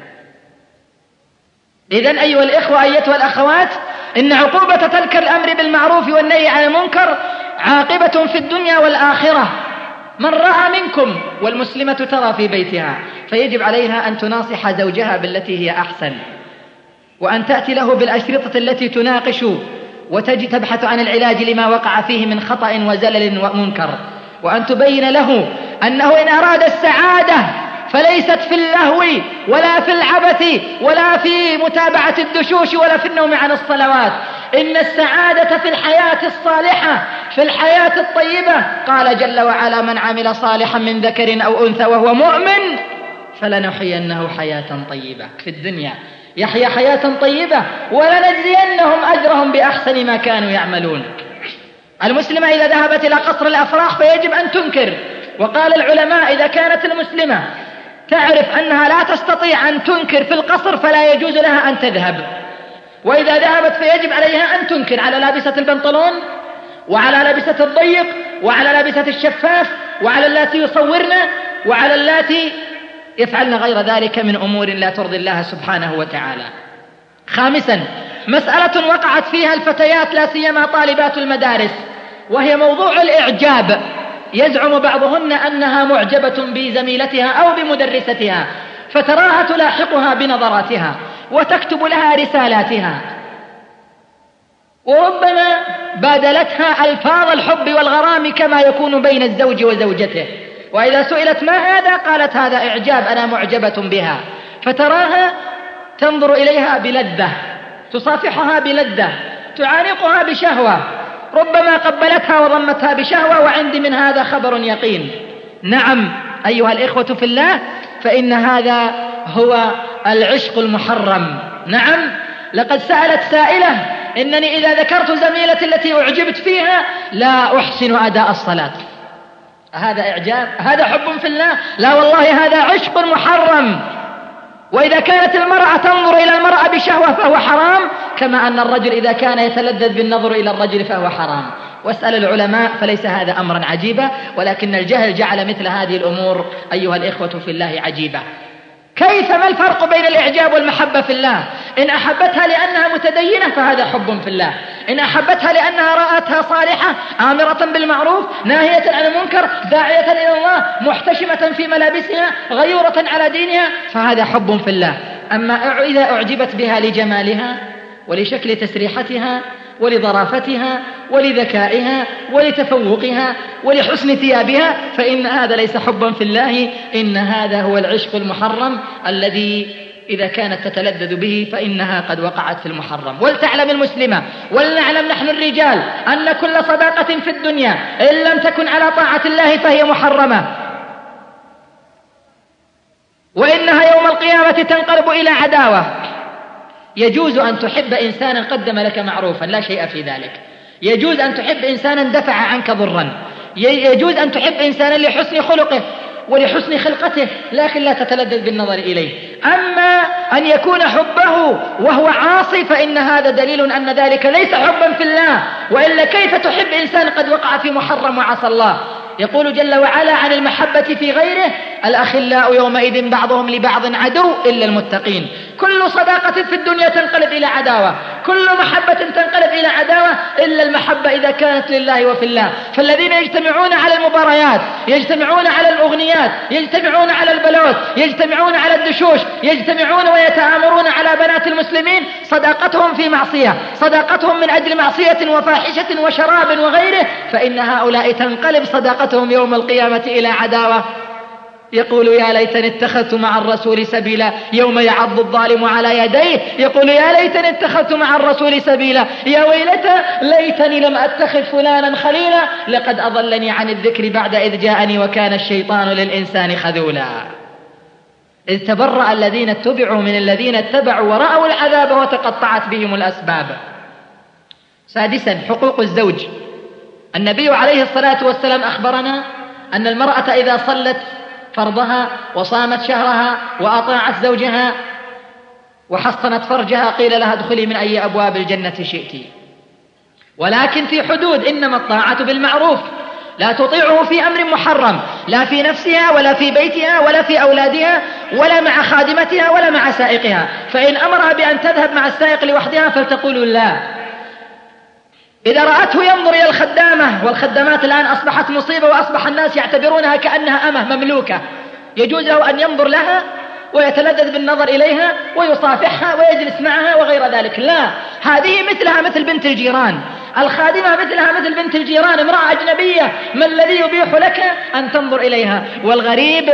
إذن أيها الإخوة أيتها الأخوات، إن عقوبة تلك الأمر بالمعروف والنهي عن المنكر عاقبة في الدنيا والآخرة. من رأى منكم، والمسلمة ترى في بيتها، فيجب عليها أن تناصح زوجها بالتي هي أحسن، وأن تأتي له بالأشرطة التي تناقش وتبحث عن العلاج لما وقع فيه من خطأ وزلل ومنكر، وأن تبين له أنه إن أراد السعادة فليست في اللهو ولا في العبث ولا في متابعة الدشوش ولا في النوم عن الصلوات. إن السعادة في الحياة الصالحة، في الحياة الطيبة. قال جل وعلا: من عمل صالحا من ذكر أو أنثى وهو مؤمن فلنحيينه حياة طيبة. في الدنيا يحيى حياة طيبة ولنجزينهم أجرهم بأحسن ما كانوا يعملون. المسلمة إذا ذهبت إلى قصر الأفراح فيجب أن تنكر. وقال العلماء إذا كانت المسلمة تعرف أنها لا تستطيع أن تنكر في القصر فلا يجوز لها أن تذهب، وإذا ذهبت فيجب عليها أن تنكر على لابسة البنطلون وعلى لابسة الضيق وعلى لابسة الشفاف وعلى اللاتي يصورن وعلى اللاتي يفعلن غير ذلك من أمور لا ترضي الله سبحانه وتعالى. خامسا، مسألة وقعت فيها الفتيات لا سيما طالبات المدارس، وهي موضوع الإعجاب. يزعم بعضهن أنها معجبة بزميلتها أو بمدرستها، فتراها تلاحقها بنظراتها وتكتب لها رسالاتها، وربما بادلتها ألفاظ الحب والغرام كما يكون بين الزوج وزوجته، وإذا سئلت ما هذا قالت هذا إعجاب، أنا معجبة بها. فتراها تنظر إليها بلذة، تصافحها بلذة، تعانقها بشهوة، ربما قبلتها وضمتها بشهوة، وعندي من هذا خبر يقين. نعم أيها الإخوة في الله، فإن هذا هو العشق المحرم. نعم، لقد سألت سائلة: إنني إذا ذكرت زميلتي التي أعجبت فيها لا أحسن أداء الصلاة. هذا إعجاب؟ هذا حب في الله؟ لا والله، هذا عشق محرم. وإذا كانت المرأة تنظر إلى المرأة بشهوة فهو حرام، كما أن الرجل إذا كان يتلذذ بالنظر إلى الرجل فهو حرام. واسأل العلماء، فليس هذا أمرا عجيبا، ولكن الجهل جعل مثل هذه الأمور أيها الإخوة في الله عجيبة. كيف؟ ما الفرق بين الإعجاب والمحبة في الله؟ إن أحبتها لأنها متدينة فهذا حب في الله، إن أحبتها لأنها رأتها صالحة آمرة بالمعروف ناهية عن المنكر داعية إلى الله محتشمة في ملابسها غيورة على دينها فهذا حب في الله. أما إذا أعجبت بها لجمالها ولشكل تسريحتها ولظرافتها ولذكائها ولتفوقها ولحسن ثيابها فإن هذا ليس حبا في الله، إن هذا هو العشق المحرم الذي إذا كانت تتلذذ به فإنها قد وقعت في المحرم. ولتعلم المسلمة، ولنعلم نحن الرجال، أن كل صداقة في الدنيا إن لم تكن على طاعة الله فهي محرمة، وإنها يوم القيامة تنقلب إلى عداوة. يجوز أن تحب إنسانا قدم لك معروفا، لا شيء في ذلك. يجوز أن تحب إنسانا دفع عنك ضرا، يجوز أن تحب إنسانا لحسن خلقه ولحسن خلقته، لكن لا تتلذذ بالنظر إليه. أما أن يكون حبه وهو عاصي فإن هذا دليل أن ذلك ليس حبا في الله، وإلا كيف تحب إنسان قد وقع في محرم وعصى الله؟ يقول جل وعلا عن المحبة في غيره: الأخلاء يومئذ بعضهم لبعض عدو إلا المتقين. كل صداقة في الدنيا تنقلب إلى عداوة، كل محبة تنقلب إلى عداوة إلا المحبة إذا كانت لله وفي الله. فالذين يجتمعون على المباريات، يجتمعون على الأغنيات، يجتمعون على البلوت، يجتمعون على الدشوش، يجتمعون ويتآمرون على بنات المسلمين، صداقتهم في معصية، صداقتهم من أجل معصية وفاحشة وشراب وغيره، فإن هؤلاء تنقلب صداقتهم يوم القيامة إلى عداوة. يقول: يا ليتني اتخذت مع الرسول سبيلا، يوم يعض الظالم على يديه يقول: يا ليتني اتخذت مع الرسول سبيلا، يا ويلتى ليتني لم أتخذ فلانا خليلا، لقد أضلني عن الذكر بعد إذ جاءني وكان الشيطان للإنسان خذولا. إذ تبرأ الذين اتبعوا من الذين اتبعوا ورأوا العذاب وتقطعت بهم الأسباب. سادسا، حقوق الزوج. النبي عليه الصلاة والسلام أخبرنا أن المرأة إذا صلت فرضها وصامت شهرها وأطاعت زوجها وحصنت فرجها قيل لها: ادخلي من أي أبواب الجنة شئت، ولكن في حدود. إنما الطاعة بالمعروف، لا تطيعه في أمر محرم، لا في نفسها ولا في بيتها ولا في أولادها ولا مع خادمتها ولا مع سائقها. فإن أمرها بأن تذهب مع السائق لوحدها فلتقول لا. إذا رأته ينظر إلى الخدامة، والخدامات الآن أصبحت مصيبة، وأصبح الناس يعتبرونها كأنها أمة مملوكة، يجوز له أن ينظر لها ويتلذذ بالنظر إليها ويصافحها ويجلس معها وغير ذلك. لا، هذه مثلها مثل بنت الجيران، الخادمة مثلها مثل بنت الجيران، امرأة أجنبية، ما الذي يبيح لك أن تنظر إليها؟ والغريب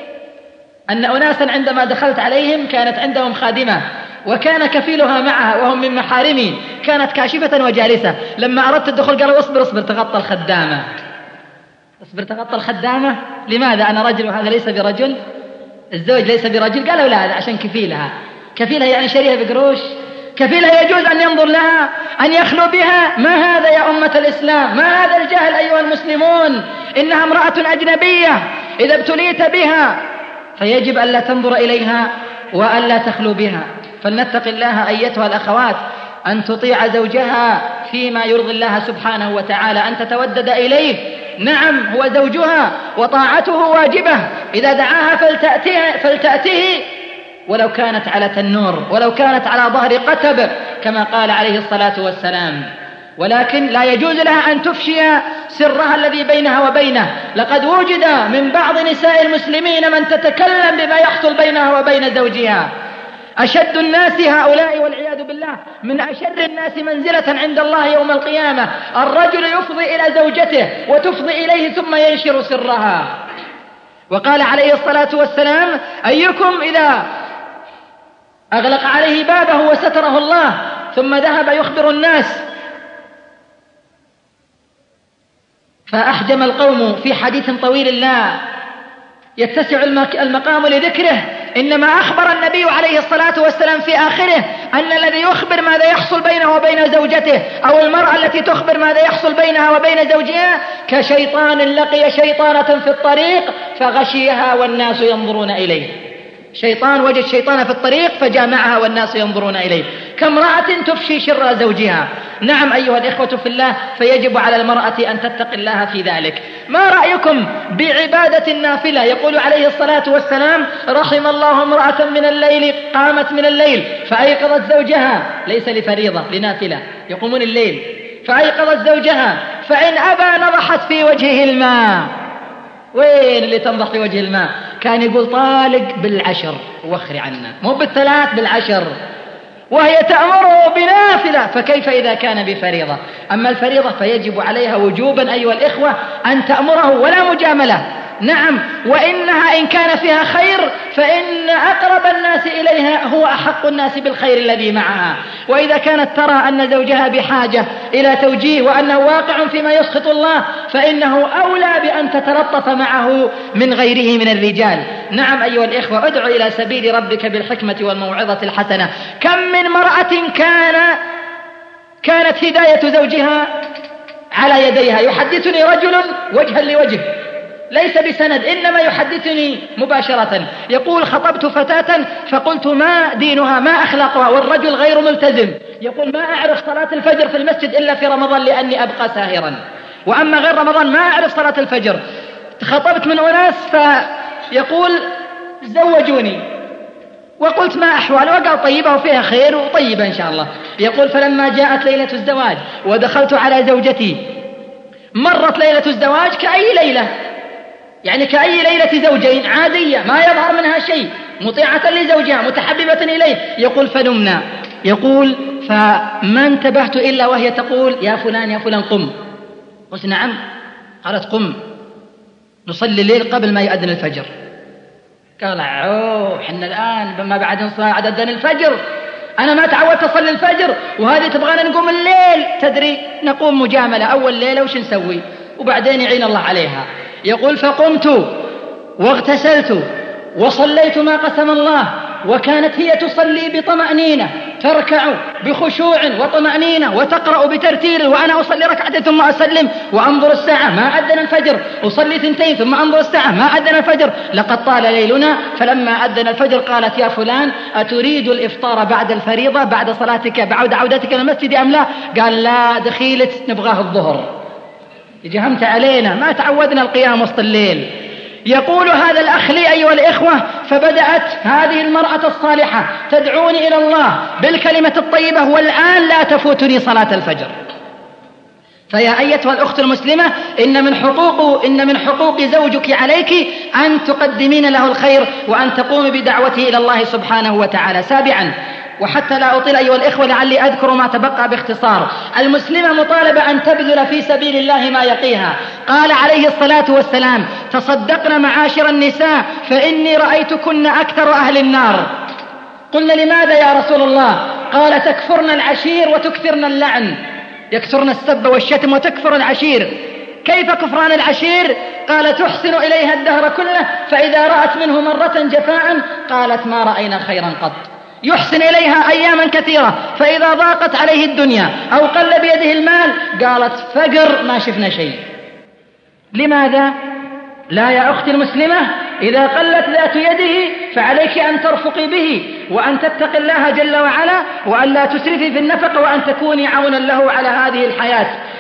أن أناسا عندما دخلت عليهم كانت عندهم خادمة وكان كفيلها معها وهم من محارمي، كانت كاشفة وجالسة. لما أردت الدخول قالوا: اصبر اصبر تغطى الخدامة. اصبر تغطى الخدامة؟ لماذا؟ أنا رجل وهذا ليس برجل، الزوج ليس برجل. قالوا: لا، هذا عشان كفيلها. كفيلها يعني شريها بقروش، كفيلها يجوز أن ينظر لها، أن يخلو بها. ما هذا يا أمة الإسلام؟ ما هذا الجهل أيها المسلمون؟ إنها امرأة أجنبية، إذا ابتليت بها فيجب أن لا تنظر إليها وأن لا تخلو بها. فلنتق الله أيتها الأخوات أن تطيع زوجها فيما يرضي الله سبحانه وتعالى، أن تتودد إليه. نعم، هو زوجها وطاعته واجبة، إذا دعاها فلتأته ولو كانت على تنور، ولو كانت على ظهر قتب، كما قال عليه الصلاة والسلام. ولكن لا يجوز لها أن تفشي سرها الذي بينها وبينه. لقد وجد من بعض نساء المسلمين من تتكلم بما يحصل بينها وبين زوجها. أشد الناس هؤلاء والعياذ بالله من أشر الناس منزلة عند الله يوم القيامة. الرجل يفضي إلى زوجته وتفضي إليه ثم ينشر سرها. وقال عليه الصلاة والسلام: أيكم إذا أغلق عليه بابه وستره الله ثم ذهب يخبر الناس فأحجم القوم في حديث طويل لا يتسع المقام لذكره، إنما أخبر النبي عليه الصلاة والسلام في آخره أن الذي يخبر ماذا يحصل بينه وبين زوجته أو المرأة التي تخبر ماذا يحصل بينها وبين زوجها كشيطان لقي شيطانة في الطريق فغشيها والناس ينظرون إليه. شيطان وجد شيطانة في الطريق فجامعها والناس ينظرون إليه. كامرأة تفشي شر زوجها. نعم أيها الإخوة في الله، فيجب على المرأة أن تتقي الله في ذلك. ما رأيكم بعبادة النافلة؟ يقول عليه الصلاة والسلام: رحم الله امرأة من الليل قامت من الليل فأيقظت زوجها، ليس لفريضة لنافلة، يقومون الليل، فأيقظت زوجها فإن أبى نضحت في وجهه الماء. وين اللي تنضح في وجه الماء؟ كان يقول طالق بالعشر، وخري عنا، مو بالثلاث، بالعشر، وهي تأمره بنافلة، فكيف إذا كان بفريضة؟ أما الفريضة فيجب عليها وجوبا أيها الإخوة أن تأمره ولا مجاملة. نعم، وإنها إن كان فيها خير فإن أقرب الناس إليها هو أحق الناس بالخير الذي معها. وإذا كانت ترى أن زوجها بحاجة إلى توجيه وأنه واقع فيما يسخط الله فإنه أولى بأن تتلطف معه من غيره من الرجال. نعم أيها الإخوة، ادعو إلى سبيل ربك بالحكمة والموعظة الحسنة. كم من امرأة كانت هداية زوجها على يديها. يحدثني رجل وجها لوجه ليس بسند، إنما يحدثني مباشرة، يقول: خطبت فتاة فقلت ما دينها ما أخلاقها، والرجل غير ملتزم، يقول: ما أعرف صلاة الفجر في المسجد إلا في رمضان لأني أبقى ساهرا، وأما غير رمضان ما أعرف صلاة الفجر. خطبت من أناس فيقول: زوجوني، وقلت ما أحوال، وقال طيبة وفيها خير وطيبة إن شاء الله. يقول: فلما جاءت ليلة الزواج ودخلت على زوجتي مرت ليلة الزواج كأي ليلة، يعني كأي ليلة زوجين عادية ما يظهر منها شيء، مطيعة لزوجها متحببة إليه. يقول: فنمنا. يقول: فما انتبهت إلا وهي تقول: يا فلان يا فلان قم. قلت: نعم. قالت: قم نصلي الليل قبل ما يؤذن الفجر. قال: حنا الآن ما بعد صاعد أذن الفجر، أنا ما تعودت أصلي الفجر وهذه تبغانا نقوم الليل. تدري نقوم مجاملة أول ليلة وش نسوي وبعدين يعين الله عليها. يقول: فقمت واغتسلت وصليت ما قسم الله، وكانت هي تصلي بطمأنينة، تركع بخشوع وطمأنينة وتقرأ بترتيل، وأنا أصلي ركعتين ثم أسلم وأنظر الساعة ما أذن الفجر، أصلي 2 ثم أنظر الساعة ما أذن الفجر، لقد طال ليلنا. فلما أذن الفجر قالت: يا فلان أتريد الإفطار بعد الفريضة بعد صلاتك بعد عودتك إلى المسجد أم لا؟ قال: لا، دخيلة نبغاه الظهر، جهمت علينا ما تعودنا القيام وسط الليل. يقول هذا الأخ لي أيها الإخوة: فبدأت هذه المرأة الصالحة تدعوني إلى الله بالكلمة الطيبة، والآن لا تفوتني صلاة الفجر. فيا أيتها الأخت المسلمة، إن من حقوق زوجك عليك أن تقدمين له الخير وأن تقوم بدعوته إلى الله سبحانه وتعالى. 7، وحتى لا أطيل أيها الإخوة لعلي أذكر ما تبقى باختصار، المسلمة مطالبة أن تبذل في سبيل الله ما يقيها. قال عليه الصلاة والسلام: تصدقن معاشر النساء فإني رأيتكن أكثر أهل النار. قلنا: لماذا يا رسول الله؟ قال: تكفرن العشير وتكثرن اللعن، يكثرن السب والشتم وتكفر العشير. كيف كفران العشير؟ قال: تحسن إليها الدهر كله، فإذا رأت منه مرة جفاء قالت: ما رأينا خيرا قط. يحسن إليها أياما كثيرة، فإذا ضاقت عليه الدنيا أو قل بيده المال قالت: فقر ما شفنا شيء. لماذا؟ لا يا أختي المسلمة، إذا قلت ذات يده فعليك أن ترفقي به وأن تتقي الله جل وعلا وأن لا تسرفي في النفق وأن تكوني عونا له على هذه الحياة.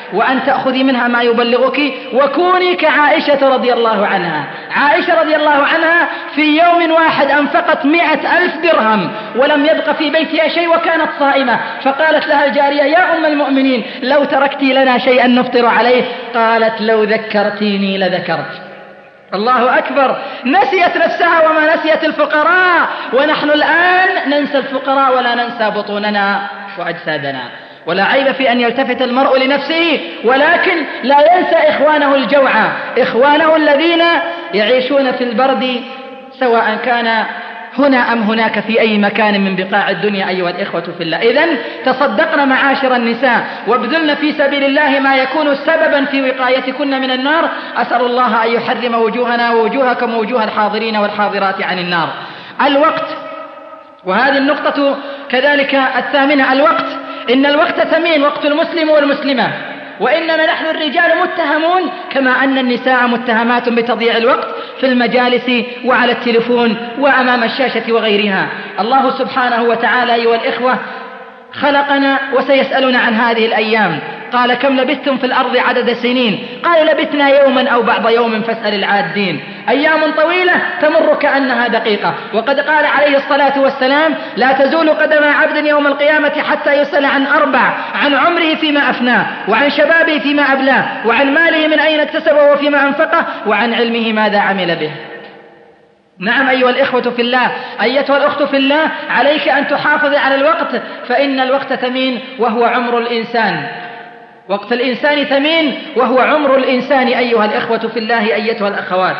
وأن تأخذي منها ما يبلغك، وكوني كعائشة رضي الله عنها. عائشة رضي الله عنها في يوم واحد أنفقت 100,000 درهم ولم يبق في بيتها شيء وكانت صائمة، فقالت لها الجارية: يا أم المؤمنين لو تركتي لنا شيئا نفطر عليه. قالت: لو ذكرتيني لذكرت. الله أكبر، نسيت نفسها وما نسيت الفقراء، ونحن الآن ننسى الفقراء ولا ننسى بطوننا وأجسادنا. ولا عيب في أن يلتفت المرء لنفسه، ولكن لا ينسى إخوانه الجوعى، إخوانه الذين يعيشون في البرد، سواء كان هنا أم هناك في أي مكان من بقاع الدنيا. أيها الإخوة في الله، إذن تصدقنا معاشر النساء وابذلن في سبيل الله ما يكون سببا في وقايتكن من النار. أسأل الله أن يحرم وجوهنا ووجوهكم ووجوه الحاضرين والحاضرات عن النار. الوقت، وهذه النقطة كذلك الثامنة، الوقت. إن الوقت ثمين، وقت المسلم والمسلمة، وإننا نحن الرجال متهمون كما أن النساء متهمات بتضييع الوقت في المجالس وعلى التلفون وأمام الشاشة وغيرها. الله سبحانه وتعالى أيها الإخوة خلقنا وسيسألنا عن هذه الأيام. قال: كم لبثتم في الأرض عدد سنين؟ قالوا: لبثنا يوما أو بعض يوم فاسأل العادين. أيام طويلة تمر كأنها دقيقة. وقد قال عليه الصلاة والسلام: لا تزول قدم عبد يوم القيامة حتى يسأل عن 4: عن عمره فيما أفناه، وعن شبابه فيما أبلاه، وعن ماله من أين اكتسبه وفيما أنفقه، وعن علمه ماذا عمل به. نعم أيها الإخوة في الله، أيتها الأخت في الله، عليك أن تحافظ على الوقت، فإن الوقت ثمين وهو عمر الإنسان. وقت الإنسان ثمين وهو عمر الإنسان أيها الإخوة في الله، أيتها الأخوات.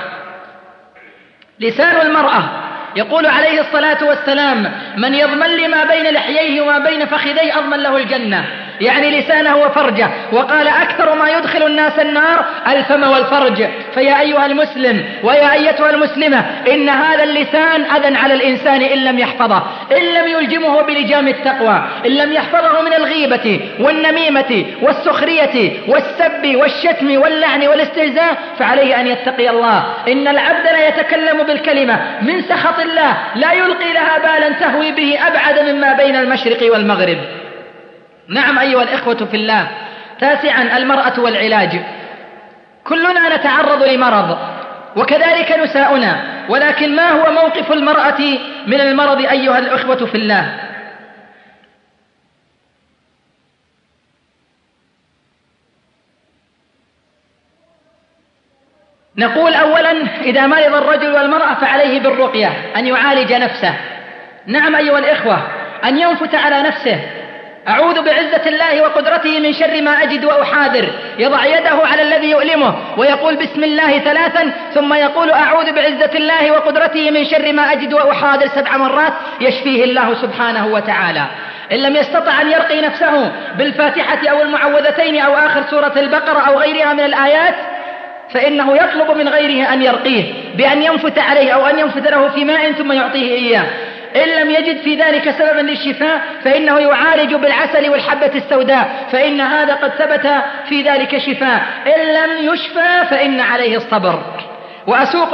لسان المرأة، يقول عليه الصلاة والسلام: من يضمن لي ما بين لحييه وما بين فخذيه أضمن له الجنة، يعني لسانه وفرجه. وقال: أكثر ما يدخل الناس النار الفم والفرج. فيا أيها المسلم ويا أيتها المسلمة، إن هذا اللسان أذى على الإنسان إن لم يحفظه، إن لم يلجمه بلجام التقوى، إن لم يحفظه من الغيبة والنميمة والسخرية والسب والشتم واللعن والاستهزاء، فعليه أن يتقي الله. إن العبد لا يتكلم بالكلمة من سخط الله لا يلقي لها بالا تهوي به أبعد مما بين المشرق والمغرب. نعم أيها الإخوة في الله. تاسعا، المرأة والعلاج. كلنا نتعرض لمرض وكذلك نساؤنا، ولكن ما هو موقف المرأة من المرض أيها الإخوة في الله؟ نقول أولا: إذا مرض الرجل والمرأة فعليه بالرقية، أن يعالج نفسه. نعم أيها الإخوة، أن ينفت على نفسه: أعوذ بعزة الله وقدرته من شر ما أجد وأحاذر. يضع يده على الذي يؤلمه ويقول بسم الله 3، ثم يقول أعوذ بعزة الله وقدرته من شر ما أجد وأحاذر 7 مرات، يشفيه الله سبحانه وتعالى. إن لم يستطع أن يرقي نفسه بالفاتحة أو المعوذتين أو آخر سورة البقرة أو غيرها من الآيات، فإنه يطلب من غيره أن يرقيه بأن ينفت عليه أو أن ينفت له في ماء ثم يعطيه إياه. إن لم يجد في ذلك سببا للشفاء فإنه يعالج بالعسل والحبة السوداء، فإن هذا قد ثبت في ذلك شفاء. إن لم يشفى فإن عليه الصبر. وأسوق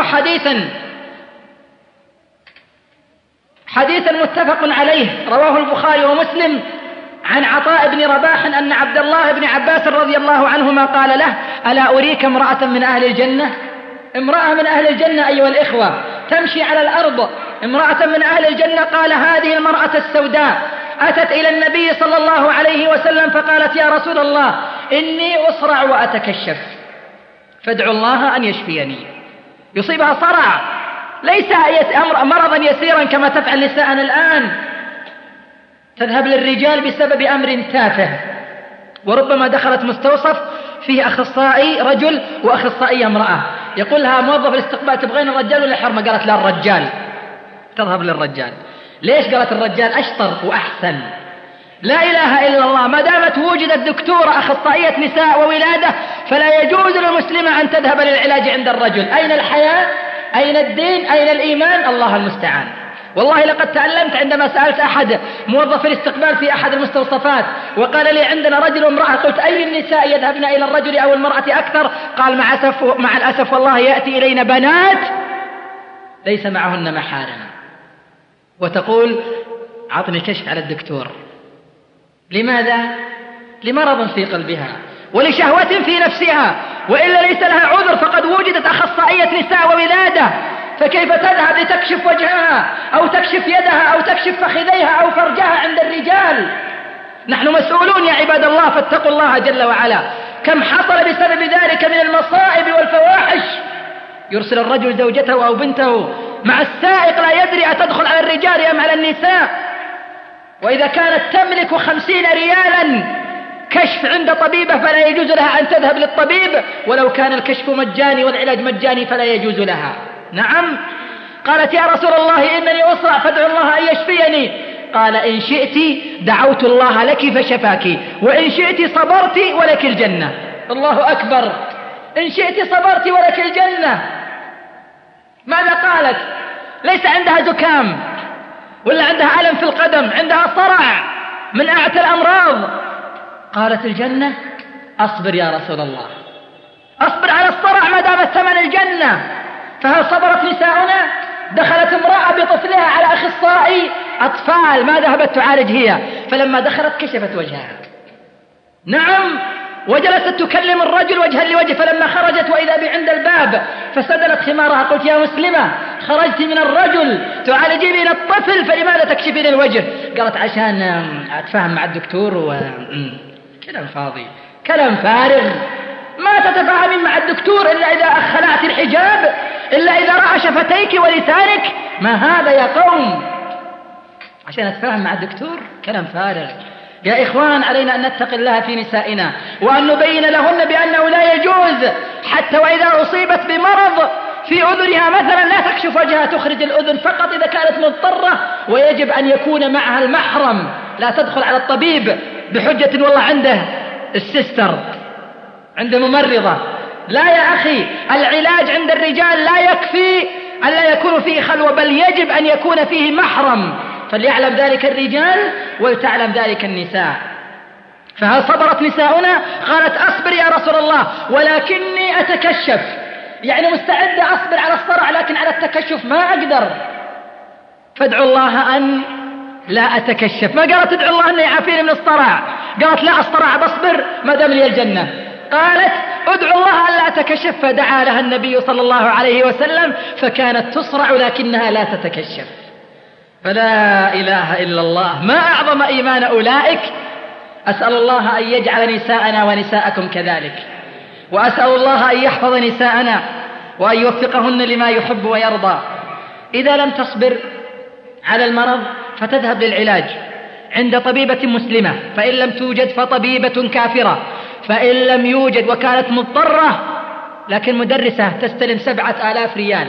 حديثا متفق عليه رواه البخاري ومسلم عن عطاء بن رباح أن عبد الله بن عباس رضي الله عنهما قال له: ألا أريك امرأة من أهل الجنة؟ امرأة من أهل الجنة أيها الإخوة تمشي على الأرض، امرأة من أهل الجنة. قال: هذه المرأة السوداء أتت إلى النبي صلى الله عليه وسلم فقالت: يا رسول الله إني أصرع وأتكشف، فادعوا الله أن يشفيني. يصيبها صرع، ليس مرضا يسيرا كما تفعل نساءنا الآن، تذهب للرجال بسبب أمر تافه، وربما دخلت مستوصف فيه أخصائي رجل وأخصائية امرأة، يقول لها موظف الاستقبال: تبغين الرجال ولا حرمة؟ قالت: لا الرجال. تذهب للرجال. ليش؟ قالت: الرجال أشطر وأحسن. لا إله إلا الله، ما دامت وجدت دكتورة أخصائية نساء وولادة فلا يجوز للمسلمة أن تذهب للعلاج عند الرجل. أين الحياة؟ أين الدين؟ أين الإيمان؟ الله المستعان. والله لقد تألمت عندما سألت أحد موظف الاستقبال في أحد المستوصفات وقال لي: عندنا رجل وامرأة. قلت: أي النساء يذهبن إلى الرجل أو المرأة أكثر؟ قال: مع الأسف والله يأتي إلينا بنات ليس معهن محارم، وتقول: عطني كشف على الدكتور. لماذا؟ لمرض في قلبها. ولشهوة في نفسها، وإلا ليس لها عذر، فقد وجدت أخصائية نساء وولادة، فكيف تذهب لتكشف وجهها أو تكشف يدها أو تكشف فخذيها أو فرجها عند الرجال؟ نحن مسؤولون يا عباد الله، فاتقوا الله جل وعلا. كم حصل بسبب ذلك من المصائب والفواحش. يرسل الرجل زوجته أو بنته مع السائق لا يدري أتدخل على الرجال أم على النساء، وإذا كانت تملك 50 ريالا كشف عند طبيبة فلا يجوز لها أن تذهب للطبيب، ولو كان الكشف مجاني والعلاج مجاني فلا يجوز لها. نعم. قالت يا رسول الله إنني أصرع فادعو الله أن يشفيني. قال إن شئت دعوت الله لك فشفاك، وإن شئت صبرت ولك الجنة. الله أكبر. إن شئت صبرت ولك الجنة. ماذا قالت؟ ليس عندها زكام ولا عندها ألم في القدم، عندها صرع من أعتى الأمراض. قالت الجنة. أصبر يا رسول الله، أصبر على الصرع ما دامت ثمن الجنة. فهل صبرت نساؤنا؟ دخلت امرأة بطفلها على أخصائي أطفال، ما ذهبت تعالج هي، فلما دخلت كشفت وجهها. نعم. وجلست تكلم الرجل وجها لوجه، فلما خرجت وإذا بي عند الباب فسدلت خمارها. قلت يا مسلمة خرجت من الرجل تعالجين من الطفل فلماذا تكشفين الوجه؟ قالت عشان أتفاهم مع الدكتور كلام فاضي، كلام فارغ. ما تتفاهمين مع الدكتور إلا إذا أخلعت الحجاب، إلا إذا رأى شفتيك ولسانك. ما هذا يا قوم؟ عشان أتفاهم مع الدكتور؟ كلام فارغ. يا إخوان علينا أن نتقي الله في نسائنا، وأن نبين لهن بأنه لا يجوز حتى وإذا أصيبت بمرض في أذنها مثلا لا تكشف وجهها، تخرج الأذن فقط إذا كانت مضطرة، ويجب أن يكون معها المحرم. لا تدخل على الطبيب بحجة والله عنده السيستر، عنده ممرضة. لا يا أخي، العلاج عند الرجال لا يكفي أن لا يكون فيه خلوة، بل يجب أن يكون فيه محرم، فليعلم ذلك الرجال ولتعلم ذلك النساء. فهل صبرت نساؤنا؟ قالت أصبر يا رسول الله ولكني أتكشف، يعني مستعدة أصبر على الصرع لكن على التكشف ما أقدر، فادعوا الله أن لا أتكشف. ما قالت ادعوا الله أن يعافيني من الصرع، قالت لا الصرع بصبر ما دام لي الجنة. قالت ادعوا الله أن لا أتكشف، فدعا لها النبي صلى الله عليه وسلم فكانت تصرع لكنها لا تتكشف. فلا إله إلا الله، ما أعظم إيمان أولئك. أسأل الله أن يجعل نساءنا ونساءكم كذلك، وأسأل الله أن يحفظ نساءنا وأن يوفقهن لما يحب ويرضى. إذا لم تصبر على المرض فتذهب للعلاج عند طبيبة مسلمة، فإن لم توجد فطبيبة كافرة، فإن لم يوجد وكانت مضطرة لكن مدرسة تستلم 7000 ريال،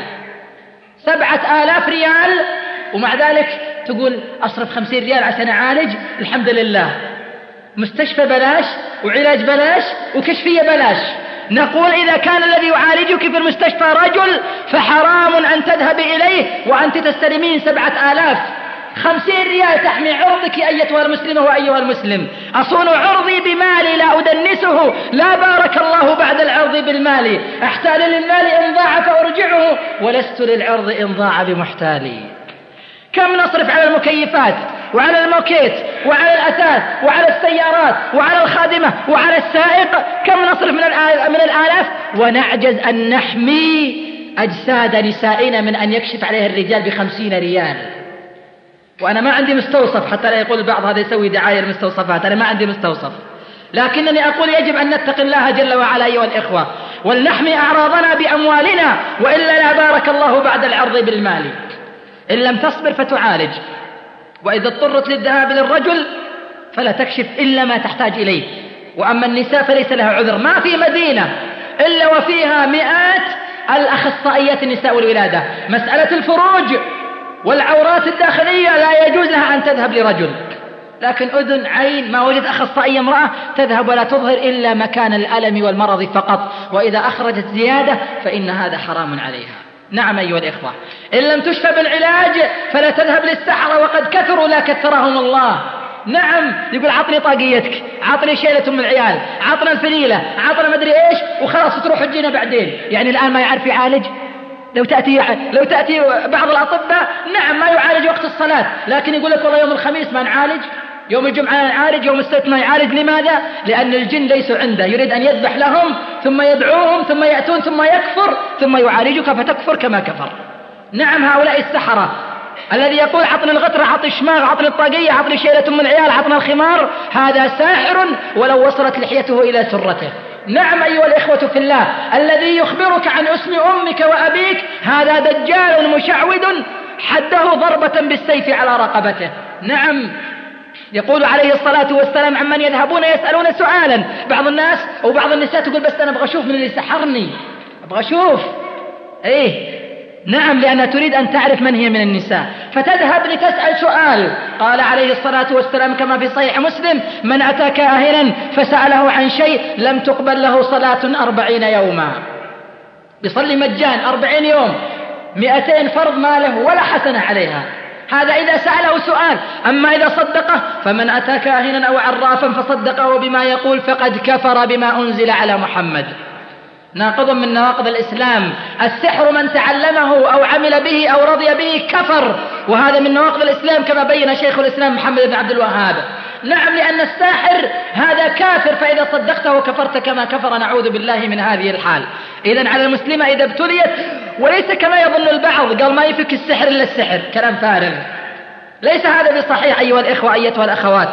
7000 ريال، ومع ذلك تقول أصرف 50 ريال عشان أعالج. الحمد لله، مستشفى بلاش وعلاج بلاش وكشفية بلاش. نقول إذا كان الذي يعالجك في المستشفى رجل فحرام أن تذهبي إليه وأنت تستلمين 7000. 50 ريال تحمي عرضك أيتها المسلمة وأيها المسلم. أصون عرضي بمالي لا أدنسه، لا بارك الله بعد العرض بالمال، أحتال للمال إن ضاع فأرجعه، ولست للعرض إن ضاع بمحتالي. كم نصرف على المكيفات وعلى الموكيت وعلى الأثاث وعلى السيارات وعلى الخادمة وعلى السائق، كم نصرف من الآلاف، ونعجز أن نحمي أجساد نسائنا من أن يكشف عليها الرجال ب50 ريال. وأنا ما عندي مستوصف حتى لا يقول البعض هذا يسوي دعاية للمستوصفات، أنا ما عندي مستوصف، لكنني أقول يجب أن نتقي الله جل وعلا أيها الإخوة، ولنحمي أعراضنا بأموالنا، وإلا لا بارك الله بعد العرض بالمال. إن لم تصبر فتعالج، وإذا اضطرت للذهاب للرجل فلا تكشف إلا ما تحتاج إليه. وأما النساء فليس لها عذر، ما في مدينة إلا وفيها مئات الأخصائيات النساء والولادة. مسألة الفروج والعورات الداخلية لا يجوز لها أن تذهب لرجل، لكن أذن عين ما وجد أخصائية امرأة تذهب ولا تظهر إلا مكان الألم والمرض فقط، وإذا أخرجت زيادة فإن هذا حرام عليها. نعم أيها الإخوة، إن لم تشفى بالعلاج فلا تذهب للسحرة وقد كثروا لا كثرهم الله. نعم، يقول عطني طاقيتك، عطني شيلة من العيال، عطنا الفنيلة، عطنا مدري إيش، وخلاص تروح تجينا بعدين. يعني الآن ما يعرف يعالج؟ لو تأتي بعض الأطباء نعم ما يعالج وقت الصلاة، لكن يقول لك والله يوم الخميس ما نعالج، يوم الجمعة يعالج، يوم السبت ما يعالج. لماذا؟ لأن الجن ليسوا عنده، يريد أن يذبح لهم ثم يدعوهم ثم يأتون ثم يكفر ثم يعالجك فتكفر كما كفر. نعم، هؤلاء السحرة الذي يقول عطني الغترة، عطني الشماغ، عطني الطاقية، عطني شيلة من العيال، عطني الخمار، هذا ساحر ولو وصلت لحيته إلى سرته. نعم أيها الإخوة في الله، الذي يخبرك عن اسم أمك وأبيك هذا دجال مشعوذ حده ضربة بالسيف على رقبته. نعم، يقول عليه الصلاة والسلام عمن يذهبون يسألون سؤالا، بعض الناس أو بعض النساء تقول بس أنا أبغى أشوف من اللي سحرني، أبغى أشوف. نعم، لأنها تريد أن تعرف من هي من النساء، فتذهب لتسأل سؤال. قال عليه الصلاة والسلام كما في صحيح مسلم: من أتى كاهنا فسأله عن شيء لم تقبل له صلاة 40 يوما. بيصلي مجان 40 يوم، 200 فرض ما له ولا حسنة عليها. هذا إذا سأله سؤال. أما إذا صدقه، فمن أتى كاهنا أو عرافا فصدقه بما يقول فقد كفر بما أنزل على محمد. ناقض من نواقض الإسلام. السحر من تعلمه أو عمل به أو رضي به كفر، وهذا من نواقض الإسلام كما بين شيخ الإسلام محمد بن عبد الوهاب. نعم، لأن الساحر هذا كافر، فإذا صدقته كفرت كما كفر، نعوذ بالله من هذه الحال. إذن على المسلمة إذا ابتليت، وليس كما يظن البعض قال ما يفك السحر إلا السحر، كلام فارغ، ليس هذا بصحيح أيها الإخوة أيتها الأخوات.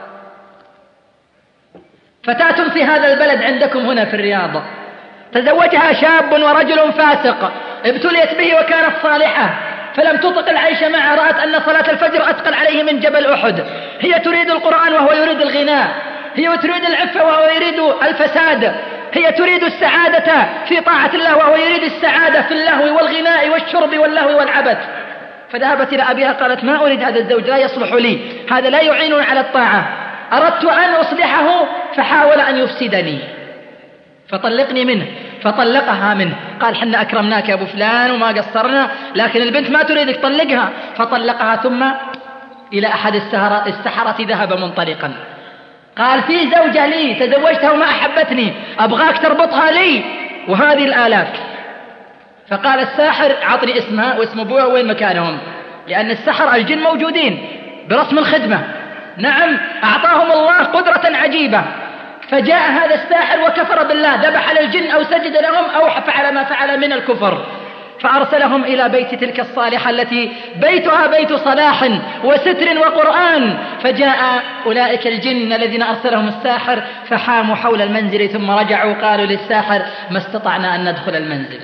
فتاة في هذا البلد عندكم هنا في الرياض، تزوجها شاب ورجل فاسق، ابتليت به وكانت صالحة فلم تطق العيش معه، رأت أن صلاة الفجر أثقل عليه من جبل أحد. هي تريد القرآن وهو يريد الغناء، هي تريد العفة وهو يريد الفساد، هي تريد السعادة في طاعة الله وهو يريد السعادة في اللهو والغناء والشرب واللهو والعبث. فذهبت إلى أبيها قالت: ما أريد هذا الزوج، لا يصلح لي، هذا لا يعينني على الطاعة، أردت أن أصلحه فحاول أن يفسدني فطلقني منه. فطلقها منه. قال: حنا أكرمناك يا أبو فلان وما قصرنا، لكن البنت ما تريدك طلقها. فطلقها. ثم إلى أحد السحرة ذهب منطلقا، قال: في زوجة لي تزوجتها وما أحبتني، أبغاك تربطها لي وهذه الآلاف. فقال الساحر: عطني اسمها واسم أبوها وين مكانهم، لأن السحر الجن موجودين برسم الخدمة. نعم، أعطاهم الله قدرة عجيبة. فجاء هذا الساحر وكفر بالله، ذبح للجن أو سجد لهم أو فعل ما فعل من الكفر، فأرسلهم إلى بيت تلك الصالحة التي بيتها بيت صلاح وستر وقرآن. فجاء أولئك الجن الذين أرسلهم الساحر فحاموا حول المنزل، ثم رجعوا قالوا للساحر: ما استطعنا أن ندخل المنزل.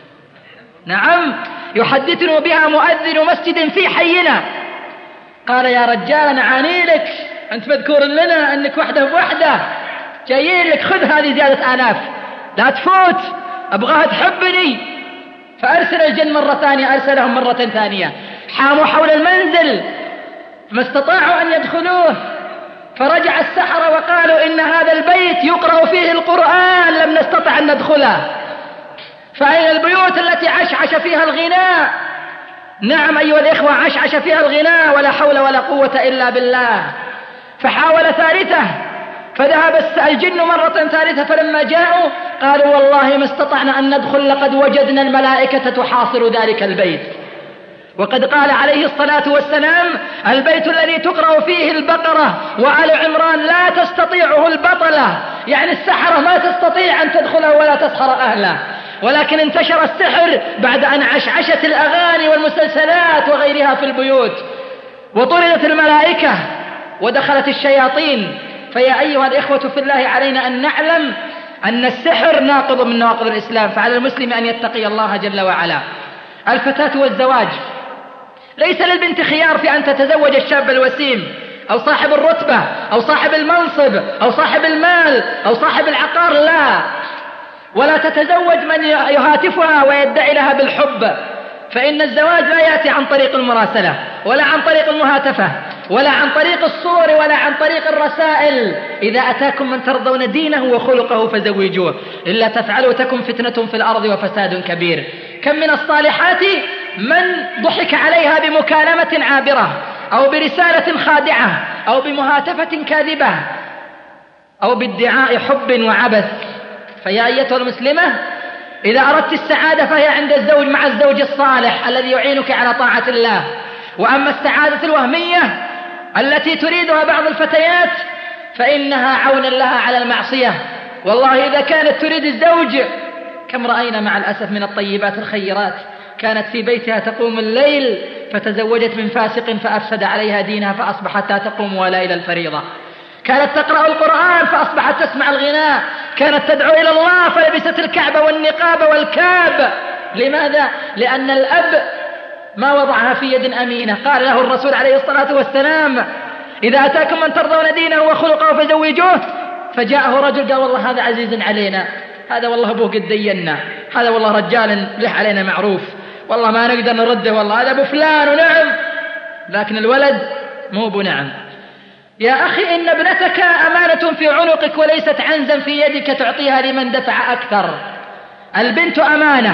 نعم، يحدثنا بها مؤذن مسجد في حينا. قال: يا رجال نعاني لك، أنت مذكور لنا أنك وحده بوحده، جايين لك، خذ هذه زيادة آلاف، لا تفوت، أبغاها تحبني. فأرسل الجن مرة ثانية، أرسلهم مرة ثانية، حاموا حول المنزل ما استطاعوا أن يدخلوه. فرجع السحرة وقالوا: إن هذا البيت يقرأ فيه القرآن، لم نستطع أن ندخله. فأين البيوت التي عشعش فيها الغناء؟ نعم أيها الإخوة، عشعش فيها الغناء، ولا حول ولا قوة إلا بالله. فحاول ثالثة، فذهب الجن مرة ثالثة، فلما جاءوا قالوا: والله ما استطعنا أن ندخل، لقد وجدنا الملائكة تحاصر ذلك البيت. وقد قال عليه الصلاة والسلام: البيت الذي تقرأ فيه البقرة وآل عمران لا تستطيعه البطلة، يعني السحرة ما تستطيع أن تدخله ولا تسحر أهله. ولكن انتشر السحر بعد أن عشعشت الأغاني والمسلسلات وغيرها في البيوت، وطردت الملائكة ودخلت الشياطين. فيا أيها الإخوة في الله، علينا أن نعلم أن السحر ناقض من نواقض الإسلام، فعلى المسلم أن يتقي الله جل وعلا. الفتاة والزواج، ليس للبنت خيار في أن تتزوج الشاب الوسيم أو صاحب الرتبة أو صاحب المنصب أو صاحب المال أو صاحب العقار، لا، ولا تتزوج من يهاتفها ويدعي لها بالحب، فإن الزواج لا يأتي عن طريق المراسلة ولا عن طريق المهاتفة ولا عن طريق الصور ولا عن طريق الرسائل. إذا أتاكم من ترضون دينه وخلقه فزوجوه، إلا تفعلوا تكن فتنة في الأرض وفساد كبير. كم من الصالحات من ضحك عليها بمكالمة عابرة أو برسالة خادعة أو بمهاتفة كاذبة أو بادعاء حب وعبث. فيا أيتها المسلمة، إذا أردت السعادة فهي عند الزوج مع الزوج الصالح الذي يعينك على طاعة الله. وأما السعادة الوهمية التي تريدها بعض الفتيات فإنها عون لها على المعصية. والله إذا كانت تريد الزوج، كم رأينا مع الأسف من الطيبات الخيرات كانت في بيتها تقوم الليل فتزوجت من فاسق فأفسد عليها دينها فأصبحت لا تقوم ولا إلى الفريضة. كانت تقرأ القرآن فأصبحت تسمع الغناء. كانت تدعو إلى الله فلبست الكعب والنقاب والكاب. لماذا؟ لأن الأب ما وضعها في يد أمينة. قال له الرسول عليه الصلاة والسلام: إذا أتاكم من ترضون دينه وخلقه فزوجوه. فجاءه رجل قال: والله هذا عزيز علينا، هذا والله أبوه قد دينا، هذا والله رجال له علينا معروف، والله ما نقدر نرده، والله هذا أبو فلان. ونعم، لكن الولد مو بنعم. يا أخي إن ابنتك أمانة في عنقك وليست عنزا في يدك تعطيها لمن دفع أكثر. البنت أمانة،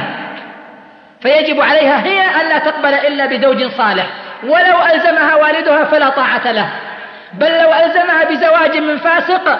فيجب عليها هي أن لا تقبل إلا بزوج صالح، ولو ألزمها والدها فلا طاعة له، بل لو ألزمها بزواج من فاسق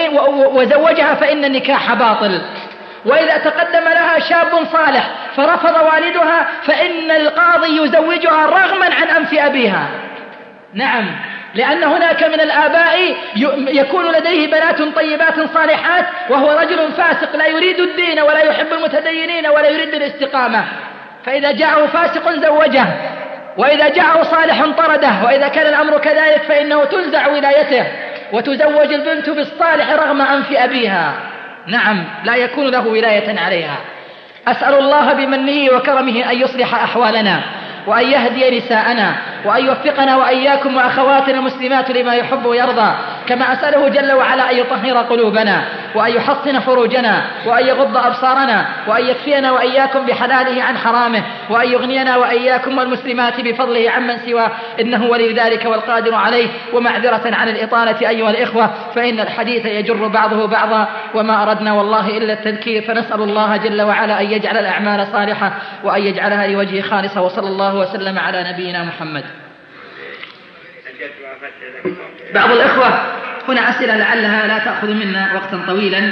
وزوجها فإن النكاح باطل. وإذا تقدم لها شاب صالح فرفض والدها فإن القاضي يزوجها رغما عن أنف أبيها. نعم، لأن هناك من الآباء يكون لديه بنات طيبات صالحات وهو رجل فاسق لا يريد الدين ولا يحب المتدينين ولا يريد الاستقامة، فإذا جاءه فاسق زوجه، وإذا جاءه صالح طرده. وإذا كان الأمر كذلك فإنه تنزع ولايته وتزوج البنت بالصالح رغم أنف أبيها. نعم، لا يكون له ولاية عليها. أسأل الله بمنه وكرمه أن يصلح أحوالنا وأن يهدي نساءنا وأن يوفقنا وإياكم وأخواتنا المسلمات لما يحب ويرضى، كما أسأله جل وعلا أن يطهر قلوبنا وأن يحصن فروجنا وأن يغض أبصارنا وأن يكفينا وإياكم بحلاله عن حرامه وأن يغنينا وإياكم والمسلمات بفضله عمن سواه، إنه ولي ذلك والقادر عليه. ومعذرة عن الإطالة أيها الإخوة فإن الحديث يجر بعضه بعضا، وما أردنا والله إلا التذكير، فنسأل الله جل وعلا أن يجعل الأعمال صالحة وأن يجعلها لوجهه خالصة. وصلى الله وسلم على نبينا محمد. بعض الإخوة هنا أسئلة لعلها لا تأخذ منا وقتا طويلا.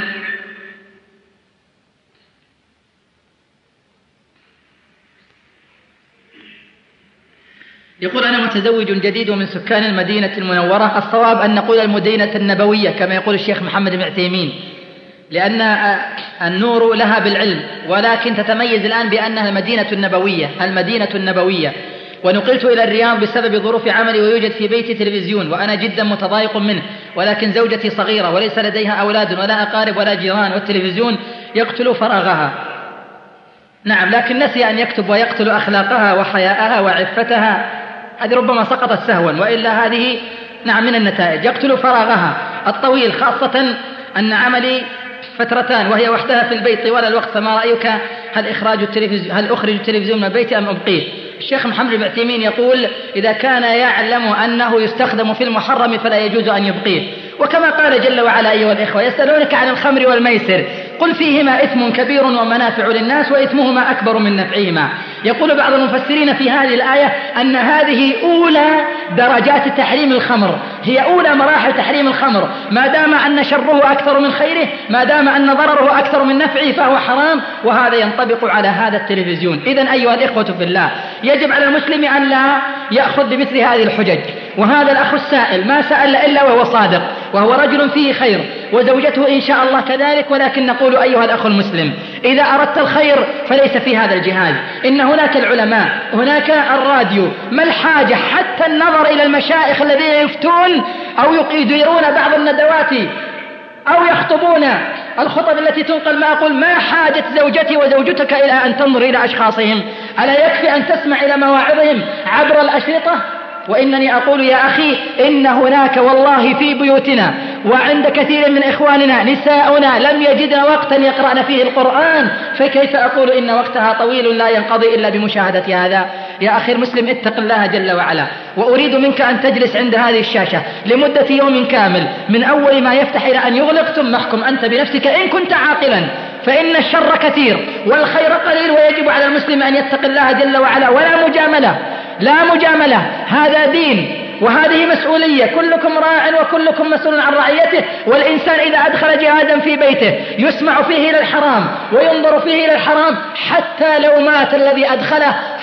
يقول: أنا متزوج جديد ومن سكان المدينة المنورة. الصواب أن نقول المدينة النبوية كما يقول الشيخ محمد بن عثيمين، لأن النور لها بالعلم، ولكن تتميز الآن بأنها المدينة النبوية. ونقلت إلى الرياض بسبب ظروف عملي، ويوجد في بيتي تلفزيون وأنا جدا متضايق منه، ولكن زوجتي صغيرة وليس لديها أولاد ولا أقارب ولا جيران، والتلفزيون يقتل فراغها. نعم، لكن نسي أن يكتب: ويقتل أخلاقها وحياءها وعفتها. هذه ربما سقطت سهوا، وإلا هذه نعم من النتائج. يقتل فراغها الطويل، خاصة أن عملي فترتان وهي وحدها في البيت طوال الوقت، فما رأيك؟ هل أخرج التلفزيون من البيت أم أبقيه؟ الشيخ محمد بن عثيمين يقول: إذا كان يعلم أنه يستخدم في المحرم فلا يجوز أن يبقيه. وكما قال جل وعلا: أيها الإخوة يسألونك عن الخمر والميسر قل فيهما إثم كبير ومنافع للناس وإثمهما أكبر من نفعهما. يقول بعض المفسرين في هذه الآية أن هذه أولى درجات تحريم الخمر، هي أولى مراحل تحريم الخمر، ما دام أن شره أكثر من خيره، ما دام أن ضرره أكثر من نفعه فهو حرام، وهذا ينطبق على هذا التلفزيون. إذن أيها الإخوة في الله، يجب على المسلم أن لا يأخذ بمثل هذه الحجج. وهذا الأخ السائل ما سأل إلا وهو صادق، وهو رجل فيه خير، وزوجته إن شاء الله كذلك، ولكن نقول: أيها الأخ المسلم، إذا أردت الخير فليس في هذا الجهاز، إن هناك العلماء، هناك الراديو، ما الحاجة حتى النظر إلى المشايخ الذين يفتون أو يديرون بعض الندوات أو يخطبون الخطب التي تنقل؟ ما أقول: ما حاجة زوجتي وزوجتك إلى أن تنظر إلى أشخاصهم؟ ألا يكفي أن تسمع إلى مواعظهم عبر الأشرطة؟ وإنني أقول يا أخي إن هناك والله في بيوتنا وعند كثير من إخواننا نساؤنا لم يجدن وقتا يقرأن فيه القرآن، فكيف أقول إن وقتها طويل لا ينقضي إلا بمشاهدة هذا؟ يا أخي المسلم اتق الله جل وعلا، وأريد منك أن تجلس عند هذه الشاشة لمدة يوم كامل من أول ما يفتح إلى أن يغلق، ثم احكم أنت بنفسك إن كنت عاقلا، فإن الشر كثير والخير قليل، ويجب على المسلم أن يتق الله جل وعلا، ولا مجاملة، لا مجاملة، هذا دين وهذه مسؤولية، كلكم راع وكلكم مسؤول عن رعيته. والإنسان إذا أدخل جهازا في بيته يسمع فيه إلى الحرام وينظر فيه إلى الحرام، حتى لو مات الذي أدخله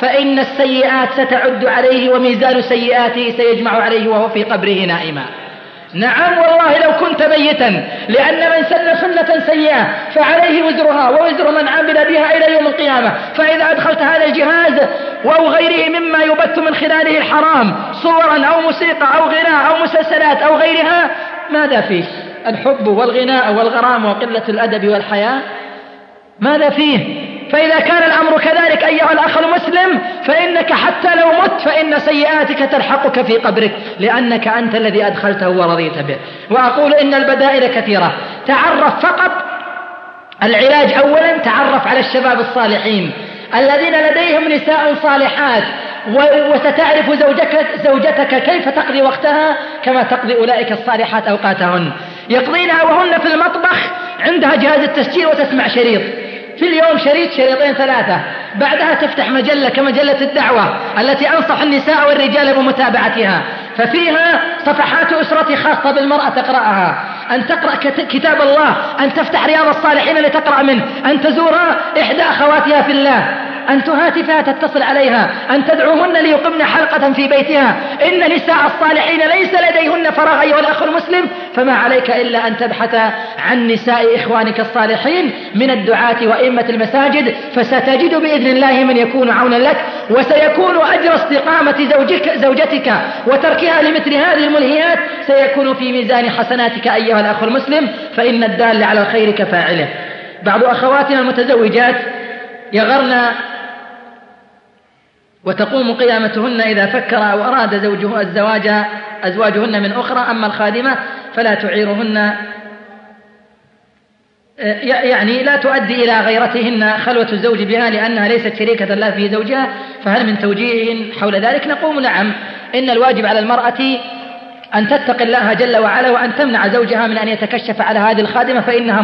فإن السيئات ستعد عليه وميزان سيئاته سيجمع عليه وهو في قبره نائما. نعم والله لو كنت ميتا، لأن من سن سنة سيئة فعليه وزرها ووزر من عمل بها إلى يوم القيامة. فإذا أدخلت هذا الجهاز أو غيره مما يبث من خلاله الحرام، صورا أو موسيقى أو غناء أو مسلسلات أو غيرها، ماذا فيه؟ الحب والغناء والغرام وقلة الأدب والحياة، ماذا فيه؟ فإذا كان الأمر كذلك أيها الأخ المسلم، فإنك حتى لو مت فإن سيئاتك تلحقك في قبرك، لأنك أنت الذي أدخلته ورضيت به. وأقول إن البدائل كثيرة. تعرف فقط العلاج أولا، تعرف على الشباب الصالحين الذين لديهم نساء صالحات، وستعرف زوجتك كيف تقضي وقتها كما تقضي أولئك الصالحات أوقاتهن. يقضينها وهن في المطبخ عندها جهاز التسجيل وتسمع شريط، في اليوم شريط شريطين ثلاثة، بعدها تفتح مجلة كمجلة الدعوة التي أنصح النساء والرجال بمتابعتها، ففيها صفحات أسرة خاصة بالمرأة تقرأها، أن تقرأ كتاب الله، أن تفتح رياض الصالحين لتقرأ منه، أن تزور إحدى أخواتها في الله، أن تهاتفها تتصل عليها، أن تدعوهن ليقمن حلقة في بيتها. إن نساء الصالحين ليس لديهن فراغ أيها الأخ المسلم، فما عليك إلا أن تبحث عن نساء إخوانك الصالحين من الدعاة وإمة المساجد، فستجد بإذن الله من يكون عونا لك، وسيكون أجر استقامة زوجتك وتركها لمثل هذه الملهيات سيكون في ميزان حسناتك أيها الأخ المسلم، فإن الدال على الخير كفاعله. بعض أخواتنا المتزوجات يغرن وتقوم قيامتهن إذا فكر أو أراد أزواجهن من أخرى، أما الخادمة فلا تعيرهن، يعني لا تؤدي إلى غيرتهن خلوة الزوج بها لأنها ليست شريكة له في زوجها. فهل من توجيه حول ذلك؟ نقول نعم، إن الواجب على المرأة أن تتقي الله جل وعلا وأن تمنع زوجها من أن يتكشف على هذه الخادمة، فإنها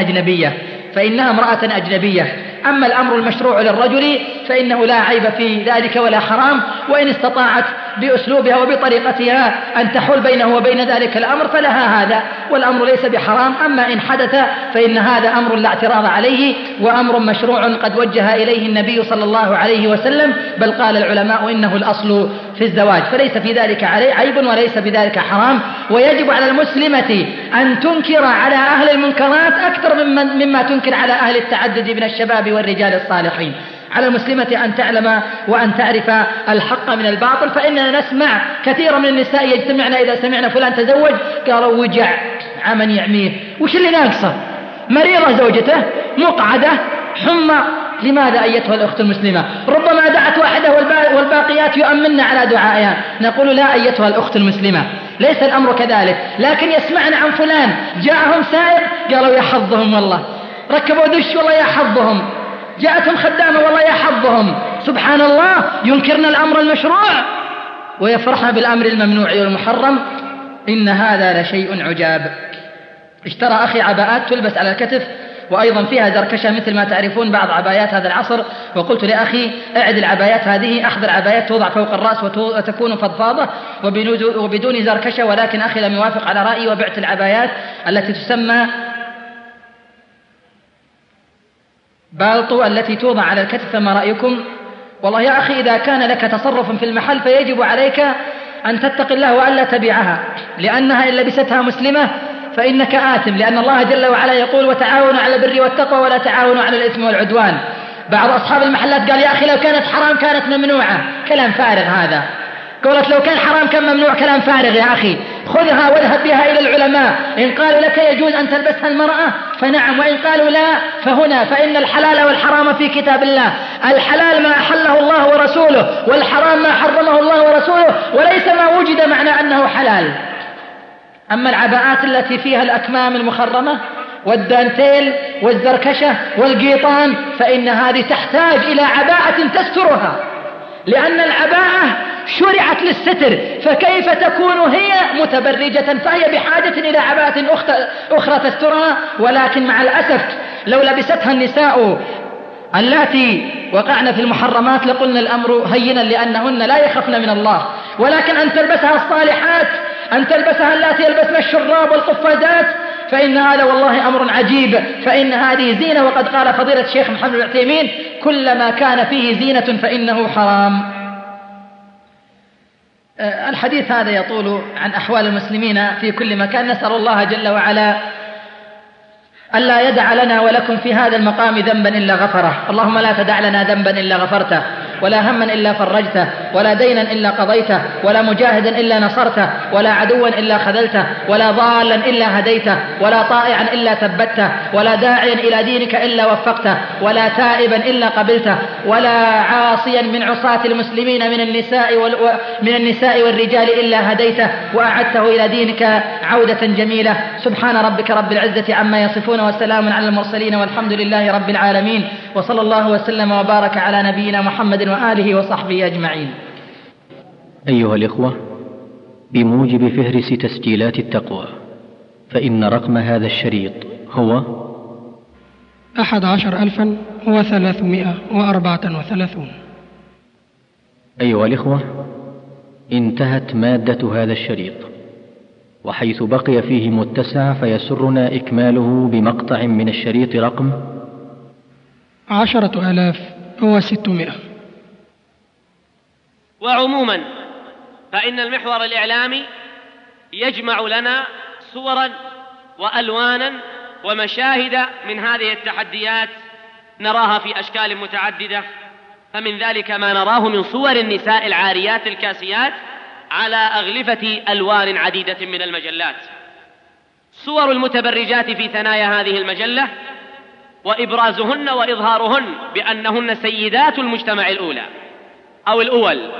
امرأة أجنبية. أما الأمر المشروع للرجل فإنه لا عيب في ذلك ولا حرام، وإن استطاعت بأسلوبها وبطريقتها أن تحول بينه وبين ذلك الأمر فلها هذا، والأمر ليس بحرام. أما إن حدث فإن هذا أمر لا اعتراض عليه، وأمر مشروع قد وجه إليه النبي صلى الله عليه وسلم، بل قال العلماء إنه الأصل في الزواج، فليس في ذلك عيب وليس بذلك حرام. ويجب على المسلمة أن تنكر على أهل المنكرات أكثر مما تنكر على أهل التعدد من الشباب والرجال الصالحين. على المسلمة أن تعلم وأن تعرف الحق من الباطل، فإننا نسمع كثيرا من النساء يجتمعن إذا سمعنا فلان تزوج قالوا وجع عمن يعميه، وش اللي ناقصه؟ مريضة زوجته، مقعدة، حمى. لماذا أيتها الأخت المسلمة؟ ربما دعت واحدة والباقيات يؤمن على دعائها. نقول لا أيتها الأخت المسلمة، ليس الأمر كذلك، لكن يسمعن عن فلان جاءهم سائق قالوا يا حظهم والله، ركبوا دش والله يا حظهم، جاءتهم خدامة والله يا حظهم. سبحان الله، ينكرن الأمر المشروع ويفرحن بالأمر الممنوع والمحرم. إن هذا لشيء عجاب. اشترى أخي عباءات تلبس على الكتف وأيضا فيها زركشة مثل ما تعرفون بعض عبايات هذا العصر، وقلت لأخي اعد العبايات هذه، أحضر عبايات توضع فوق الرأس وتكون فضفاضة وبدون زركشة، ولكن أخي لم يوافق على رأيي وبعت العبايات التي تسمى بالطو التي توضع على الكتف. فما رأيكم؟ والله يا أخي إذا كان لك تصرف في المحل فيجب عليك أن تتقي الله وألا تبيعها، لأنها إن لبستها مسلمة فإنك آثم، لأن الله جل وعلا يقول وتعاونوا على البر والتقوى ولا تعاونوا على الإثم والعدوان. بعض أصحاب المحلات قال يا أخي لو كانت حرام كانت ممنوعة، كلام فارغ هذا. قولت لو كان حرام كان ممنوع، كلام فارغ يا أخي. خذها واذهب بها إلى العلماء، إن قالوا لك يجوز أن تلبسها المرأة فنعم، وإن قالوا لا فهنا، فإن الحلال والحرام في كتاب الله. الحلال ما أحله الله ورسوله، والحرام ما حرمه الله ورسوله، وليس ما وجد معنى أنه حلال. أما العباءات التي فيها الأكمام المخرمة والدانتيل والزركشة والقيطان فإن هذه تحتاج إلى عباءة تسترها، لأن العباءة شرعت للستر، فكيف تكون هي متبرجة؟ فهي بحاجة إلى عباءة أخرى تسترها. ولكن مع الأسف لو لبستها النساء اللاتي وقعن في المحرمات لقلنا الأمر هينا، لأنهن لا يخفن من الله. ولكن أن تلبسها الصالحات، أن تلبسها اللاتي يلبسن الشراب والقفازات، فإن هذا والله أمر عجيب، فإن هذه زينة. وقد قال فضيلة الشيخ محمد بن عثيمين: كلما كان فيه زينة فإنه حرام. الحديث هذا يطول عن أحوال المسلمين في كل مكان. نسأل الله جل وعلا ألا يدع لنا ولكم في هذا المقام ذنبا إلا غفره. اللهم لا تدع لنا ذنبا إلا غفرته، ولا هما إلا فرجته، ولا دينا إلا قضيته، ولا مجاهدا إلا نصرته، ولا عدوا إلا خذلته، ولا ضالا إلا هديته، ولا طائعا إلا ثبته، ولا داعيا إلى دينك إلا وفقته، ولا تائبا إلا قبلته، ولا عاصيا من عصاة المسلمين من النساء والرجال إلا هديته وأعدته إلى دينك عودة جميلة. سبحان ربك رب العزة عما يصفون، وسلام على المرسلين، والحمد لله رب العالمين، وصلى الله وسلم وبارك على نبينا محمد وآله وصحبه أجمعين. أيها الإخوة، بموجب فهرس تسجيلات التقوى، فإن رقم هذا الشريط هو 11,334. أيها الإخوة، انتهت مادة هذا الشريط، وحيث بقي فيه متسع فيسرنا إكماله بمقطع من الشريط رقم 10,600. وعموما فإن المحور الإعلامي يجمع لنا صورا وألوانا ومشاهد من هذه التحديات نراها في أشكال متعددة، فمن ذلك ما نراه من صور النساء العاريات الكاسيات على أغلفة ألوان عديدة من المجلات، صور المتبرجات في ثنايا هذه المجلة، وإبرازهن وإظهارهن بأنهن سيدات المجتمع الأولى أو الأول،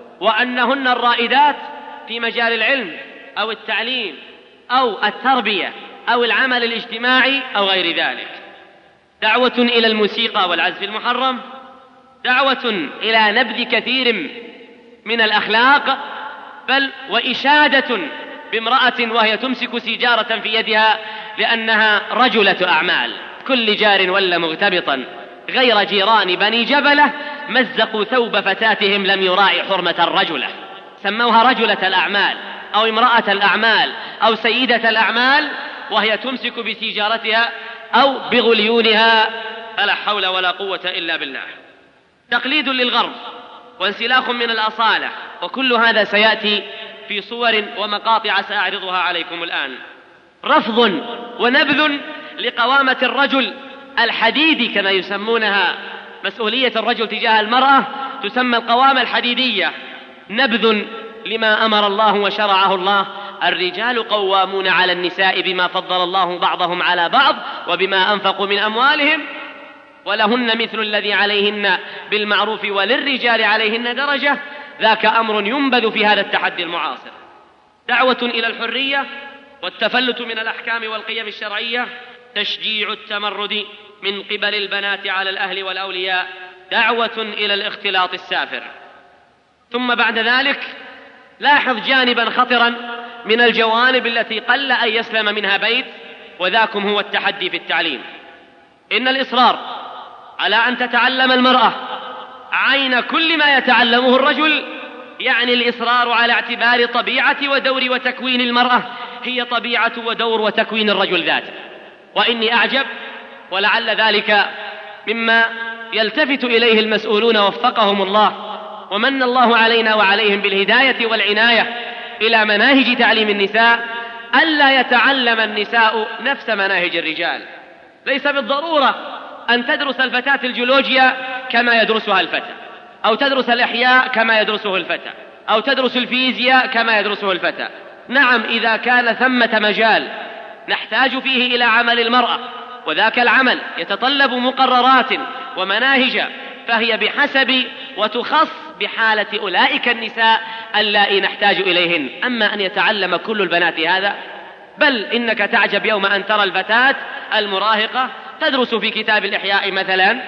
وأنهن الرائدات في مجال العلم أو التعليم أو التربية أو العمل الاجتماعي أو غير ذلك. دعوة إلى الموسيقى والعزف المحرم، دعوة إلى نبذ كثير من الأخلاق، بل وإشادة بامرأة وهي تمسك سيجارة في يدها لأنها رجلة أعمال. كل جار ولا مغتبطا غير جيران بني جبلة مزقوا ثوب فتاتهم لم يراعي حرمة الرجلة، سموها رجلة الأعمال أو امرأة الأعمال أو سيدة الأعمال، وهي تمسك بسيجارتها أو بغليونها، فلا حول ولا قوة إلا بالله. تقليد للغرب وانسلاخ من الأصالة، وكل هذا سيأتي في صور ومقاطع سأعرضها عليكم الآن. رفض ونبذ لقوامة الرجل الحديدي كما يسمونها، مسؤولية الرجل تجاه المرأة تسمى القوامة الحديدية، نبذ لما أمر الله وشرعه الله. الرجال قوامون على النساء بما فضل الله بعضهم على بعض وبما أنفقوا من أموالهم، ولهن مثل الذي عليهن بالمعروف وللرجال عليهن درجة. ذاك أمر ينبذ في هذا التحدي المعاصر. دعوة إلى الحرية والتفلت من الأحكام والقيم الشرعية، تشجيع التمرد من قبل البنات على الأهل والأولياء، دعوة إلى الاختلاط السافر. ثم بعد ذلك لاحظ جانبا خطرا من الجوانب التي قل أن يسلم منها بيت، وذاكم هو التحدي في التعليم. إن الإصرار على أن تتعلم المرأة عين كل ما يتعلمه الرجل يعني الإصرار على اعتبار طبيعة ودور وتكوين المرأة هي طبيعة ودور وتكوين الرجل ذاته. وإني أعجب، ولعل ذلك مما يلتفت إليه المسؤولون وفقهم الله ومن الله علينا وعليهم بالهداية والعناية إلى مناهج تعليم النساء، ألا يتعلم النساء نفس مناهج الرجال. ليس بالضرورة أن تدرس الفتاة الجيولوجيا كما يدرسها الفتى، أو تدرس الإحياء كما يدرسه الفتى، أو تدرس الفيزياء كما يدرسه الفتى. نعم، إذا كان ثمة مجال نحتاج فيه إلى عمل المرأة، وذاك العمل يتطلب مقررات ومناهج، فهي بحسب وتخص بحالة أولئك النساء اللائي نحتاج إليهن. أما أن يتعلم كل البنات هذا، بل إنك تعجب يوم أن ترى الفتاة المراهقة تدرس في كتاب الإحياء مثلا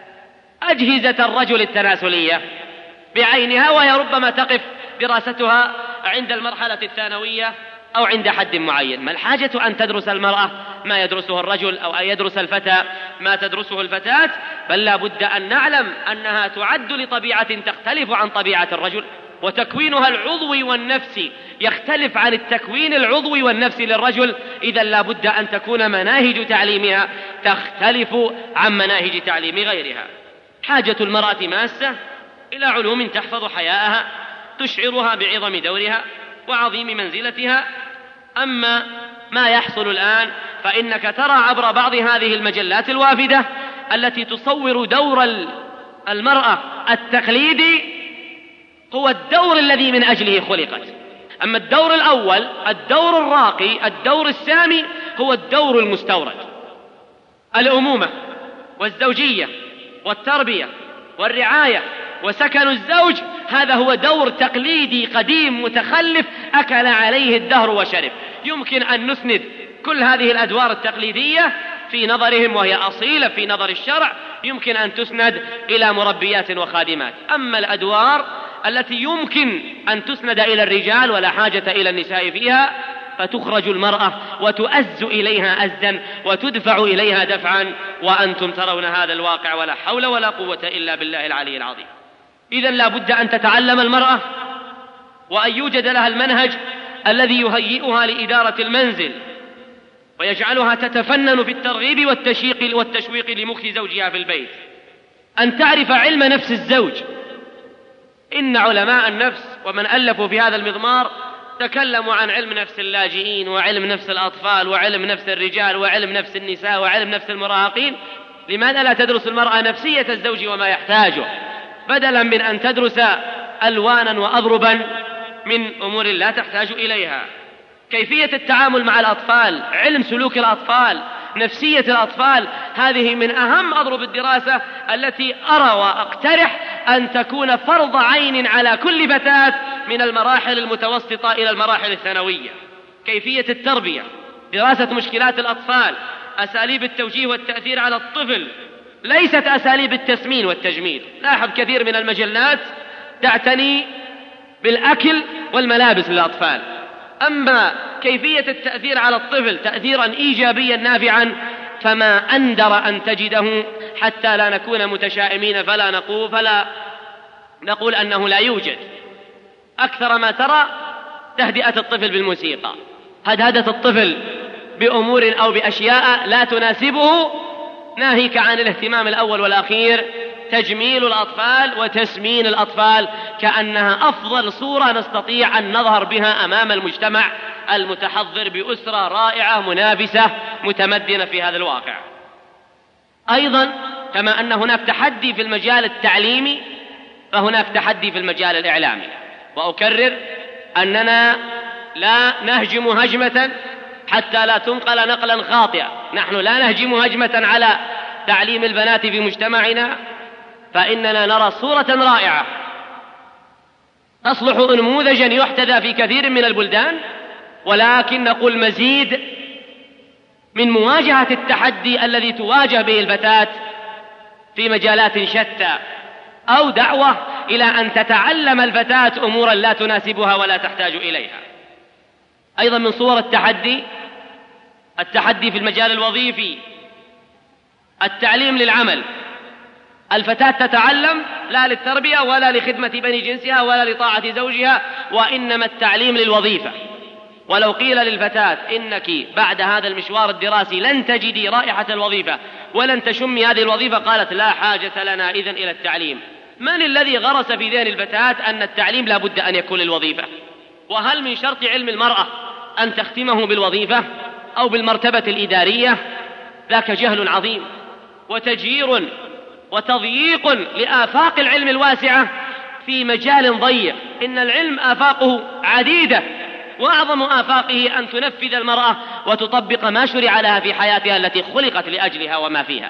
أجهزة الرجل التناسلية بعينها، وهي ربما تقف دراستها عند المرحلة الثانوية أو عند حد معين. ما الحاجة أن تدرس المرأة ما يدرسه الرجل، أو أن يدرس الفتى ما تدرسه الفتاة؟ بل لا بد أن نعلم أنها تعد لطبيعة تختلف عن طبيعة الرجل. وتكوينها العضوي والنفسي يختلف عن التكوين العضوي والنفسي للرجل، إذا لا بد أن تكون مناهج تعليمها تختلف عن مناهج تعليم غيرها. حاجة المرأة ماسة إلى علوم تحفظ حياءها تشعرها بعظم دورها وعظيم منزلتها. أما ما يحصل الآن فإنك ترى عبر بعض هذه المجلات الوافدة التي تصور دور المرأة التقليدي هو الدور الذي من أجله خلقت. أما الدور الأول، الدور الراقي، الدور السامي، هو الدور المستورد. الأمومة والزوجية والتربية والرعاية وسكن الزوج، هذا هو دور تقليدي قديم متخلف أكل عليه الدهر وشرب. يمكن أن نسند كل هذه الأدوار التقليدية في نظرهم وهي أصيلة في نظر الشرع، يمكن أن تسند إلى مربيات وخادمات. أما الأدوار التي يمكن أن تسند إلى الرجال ولا حاجة إلى النساء فيها، فتخرج المرأة وتؤز إليها أزا وتدفع إليها دفعا، وأنتم ترون هذا الواقع، ولا حول ولا قوة إلا بالله العلي العظيم. إذن لا بد أن تتعلم المرأة وأن يوجد لها المنهج الذي يهيئها لإدارة المنزل ويجعلها تتفنن في الترغيب والتشويق لمكث زوجها في البيت. أن تعرف علم نفس الزوج. إن علماء النفس ومن ألفوا في هذا المضمار تكلموا عن علم نفس اللاجئين وعلم نفس الأطفال وعلم نفس الرجال وعلم نفس النساء وعلم نفس المراهقين. لماذا لا تدرس المرأة نفسية الزوج وما يحتاجه، بدلا من أن تدرس ألوانا وأضربا من أمور لا تحتاج إليها؟ كيفية التعامل مع الأطفال، علم سلوك الأطفال، نفسية الأطفال، هذه من أهم أضرب الدراسة التي أرى وأقترح أن تكون فرض عين على كل فتاة من المراحل المتوسطة إلى المراحل الثانوية. كيفية التربية، دراسة مشكلات الأطفال، أساليب التوجيه والتأثير على الطفل، ليست أساليب التسمين والتجميل. لاحظ كثير من المجلات تعتني بالأكل والملابس للأطفال، أما كيفية التأثير على الطفل تأثيرا إيجابيا نافعا فما أندر أن تجده، حتى لا نكون متشائمين فلا نقول أنه لا يوجد. أكثر ما ترى تهدئة الطفل بالموسيقى، هدهدة الطفل بأمور أو بأشياء لا تناسبه، ناهيك عن الاهتمام الأول والأخير تجميل الأطفال وتسمين الأطفال، كأنها أفضل صورة نستطيع أن نظهر بها أمام المجتمع المتحضر بأسرة رائعة منافسة متمدنة في هذا الواقع. أيضا كما أن هناك تحدي في المجال التعليمي فهناك تحدي في المجال الإعلامي. وأكرر أننا لا نهجم هجمة حتى لا تنقل نقلا خاطئا. نحن لا نهجم هجمة على تعليم البنات في مجتمعنا، فإننا نرى صورة رائعة تصلح نموذجا يحتذى في كثير من البلدان، ولكن نقول مزيد من مواجهة التحدي الذي تواجه به الفتاة في مجالات شتى، أو دعوة إلى أن تتعلم الفتاة أمورا لا تناسبها ولا تحتاج إليها. أيضا من صور التحدي في المجال الوظيفي التعليم للعمل. الفتاة تتعلم لا للتربية ولا لخدمة بني جنسها ولا لطاعة زوجها، وإنما التعليم للوظيفة. ولو قيل للفتاة إنك بعد هذا المشوار الدراسي لن تجدي رائحة الوظيفة ولن تشمي هذه الوظيفة، قالت لا حاجة لنا إذن إلى التعليم. من الذي غرس في ذهن الفتاة أن التعليم لا بد أن يكون للوظيفة؟ وهل من شرط علم المرأة أن تختمه بالوظيفة أو بالمرتبة الإدارية؟ ذاك جهل عظيم وتجير وتضييق لآفاق العلم الواسعة في مجال ضيق. إن العلم آفاقه عديدة، وأعظم آفاقه أن تنفذ المرأة وتطبق ما شرع لها في حياتها التي خلقت لأجلها وما فيها.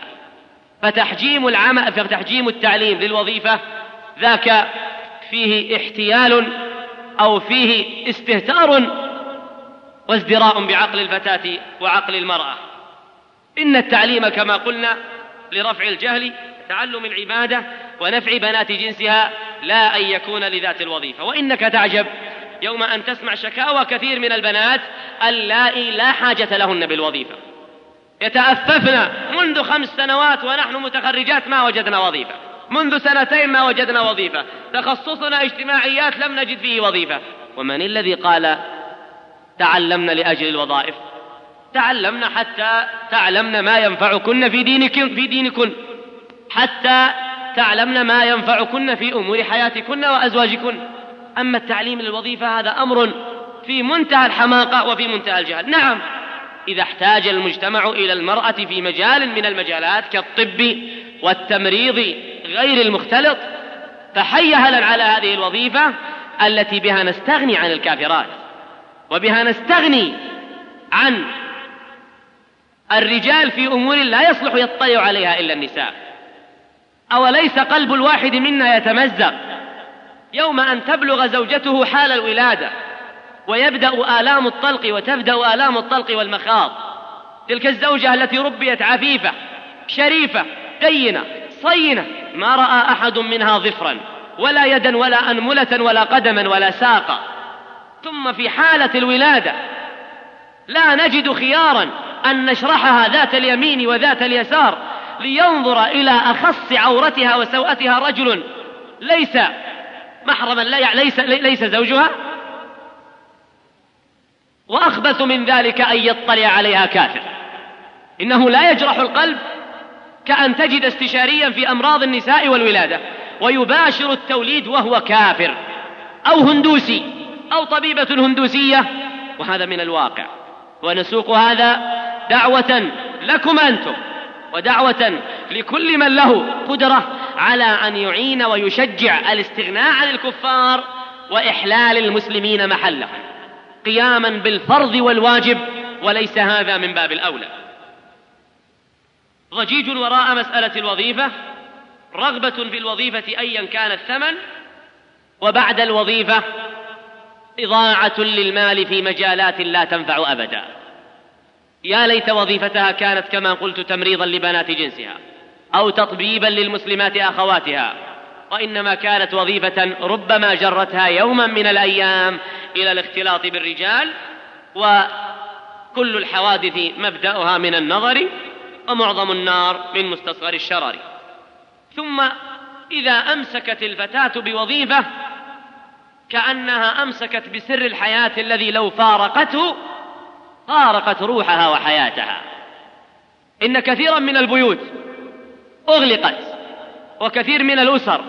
فتحجيم التعليم للوظيفة ذاك فيه احتيال أو فيه استهتار وازدراء بعقل الفتاة وعقل المرأة. إن التعليم كما قلنا لرفع الجهل، تعلم العبادة ونفع بنات جنسها، لا أن يكون لذات الوظيفة. وإنك تعجب يوم أن تسمع شكاوى كثير من البنات اللائي لا حاجة لهن بالوظيفة، يتأففن منذ 5 سنوات ونحن متخرجات ما وجدنا وظيفة. منذ 2 ما وجدنا وظيفة، تخصصنا اجتماعيات لم نجد فيه وظيفة. ومن الذي قال تعلمنا لأجل الوظائف؟ تعلمنا حتى تعلمنا ما ينفعكن في دينكن، حتى تعلمنا ما ينفعكن في أمور حياتكن وأزواجكن. أما التعليم للوظيفة هذا أمر في منتهى الحماقة وفي منتهى الجهل. نعم، إذا احتاج المجتمع إلى المرأة في مجال من المجالات كالطب والتمريض غير المختلط، فحيهلا على هذه الوظيفة التي بها نستغني عن الكافرات، وبها نستغني عن الرجال في أمور لا يصلح يطلع عليها إلا النساء. أوليس قلب الواحد منا يتمزق يوم أن تبلغ زوجته حال الولادة ويبدأ آلام الطلق وتبدأ آلام الطلق والمخاض؟ تلك الزوجة التي ربيت عفيفة شريفة دينة صينة، ما رأى أحد منها ظفرا ولا يدا ولا أنملة ولا قدما ولا ساقا، ثم في حالة الولادة لا نجد خيارا أن نشرحها ذات اليمين وذات اليسار لينظر إلى أخص عورتها وسوءتها رجل ليس محرما، ليس زوجها. وأخبث من ذلك أن يطلع عليها كافر. إنه لا يجرح القلب كأن تجد استشاريا في أمراض النساء والولادة ويباشر التوليد وهو كافر، أو هندوسي، أو طبيبة هندوسية، وهذا من الواقع. ونسوق هذا دعوة لكم أنتم، ودعوة لكل من له قدرة على أن يعين ويشجع الاستغناء عن الكفار وإحلال المسلمين محلهم، قياما بالفرض والواجب، وليس هذا من باب الأولى. ضجيج وراء مسألة الوظيفة، رغبة في الوظيفة أيا كان الثمن، وبعد الوظيفة إضاعة للمال في مجالات لا تنفع أبدا. يا ليت وظيفتها كانت كما قلت تمريضا لبنات جنسها أو تطبيبا للمسلمات أخواتها، وإنما كانت وظيفة ربما جرتها يوما من الأيام إلى الاختلاط بالرجال، وكل الحوادث مبدأها من النظر، ومعظم النار من مستصغر الشرر. ثم إذا أمسكت الفتاة بوظيفة كأنها أمسكت بسر الحياة الذي لو فارقته فارقت روحها وحياتها. إن كثيرا من البيوت أغلقت، وكثير من الأسر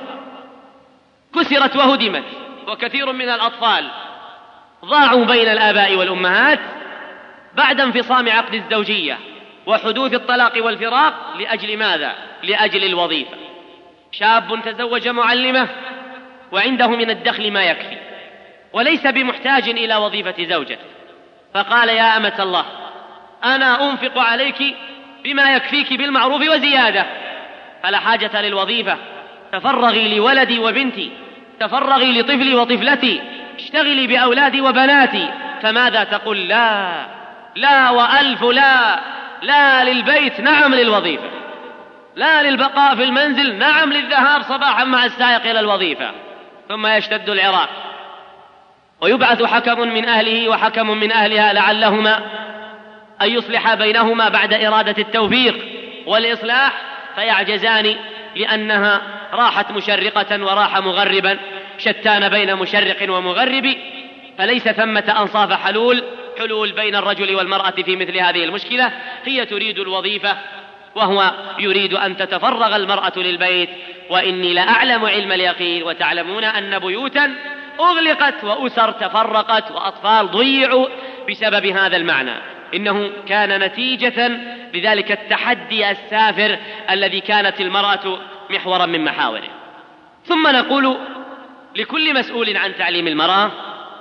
كسرت وهدمت، وكثير من الأطفال ضاعوا بين الآباء والأمهات بعد انفصام عقد الزوجية وحدوث الطلاق والفراق. لأجل ماذا؟ لأجل الوظيفة. شاب تزوج معلمة وعنده من الدخل ما يكفي، وليس بمحتاج إلى وظيفة زوجته، فقال: يا أمة الله، أنا أنفق عليك بما يكفيك بالمعروف وزيادة، فلا حاجة للوظيفة. تفرغي لولدي وبنتي، تفرغي لطفلي وطفلتي، اشتغلي بأولادي وبناتي. فماذا تقول؟ لا، لا وألف لا. لا للبيت، نعم للوظيفة. لا للبقاء في المنزل، نعم للذهاب صباحا مع السائق إلى الوظيفة. ثم يشتد العراق ويبعث حكم من أهله وحكم من أهلها لعلهما أن يصلح بينهما بعد إرادة التوفيق والإصلاح، فيعجزان لأنها راحت مشرقة وراح مغربا، شتان بين مشرق ومغرب، فليس ثمة أنصاف حلول بين الرجل والمرأة في مثل هذه المشكلة. هي تريد الوظيفة وهو يريد أن تتفرغ المرأة للبيت. وإني لأعلم علم اليقين وتعلمون أن بيوتا أغلقت وأسر تفرقت وأطفال ضيعوا بسبب هذا المعنى. إنه كان نتيجة لذلك التحدي السافر الذي كانت المرأة محورا من محاوره. ثم نقول لكل مسؤول عن تعليم المرأة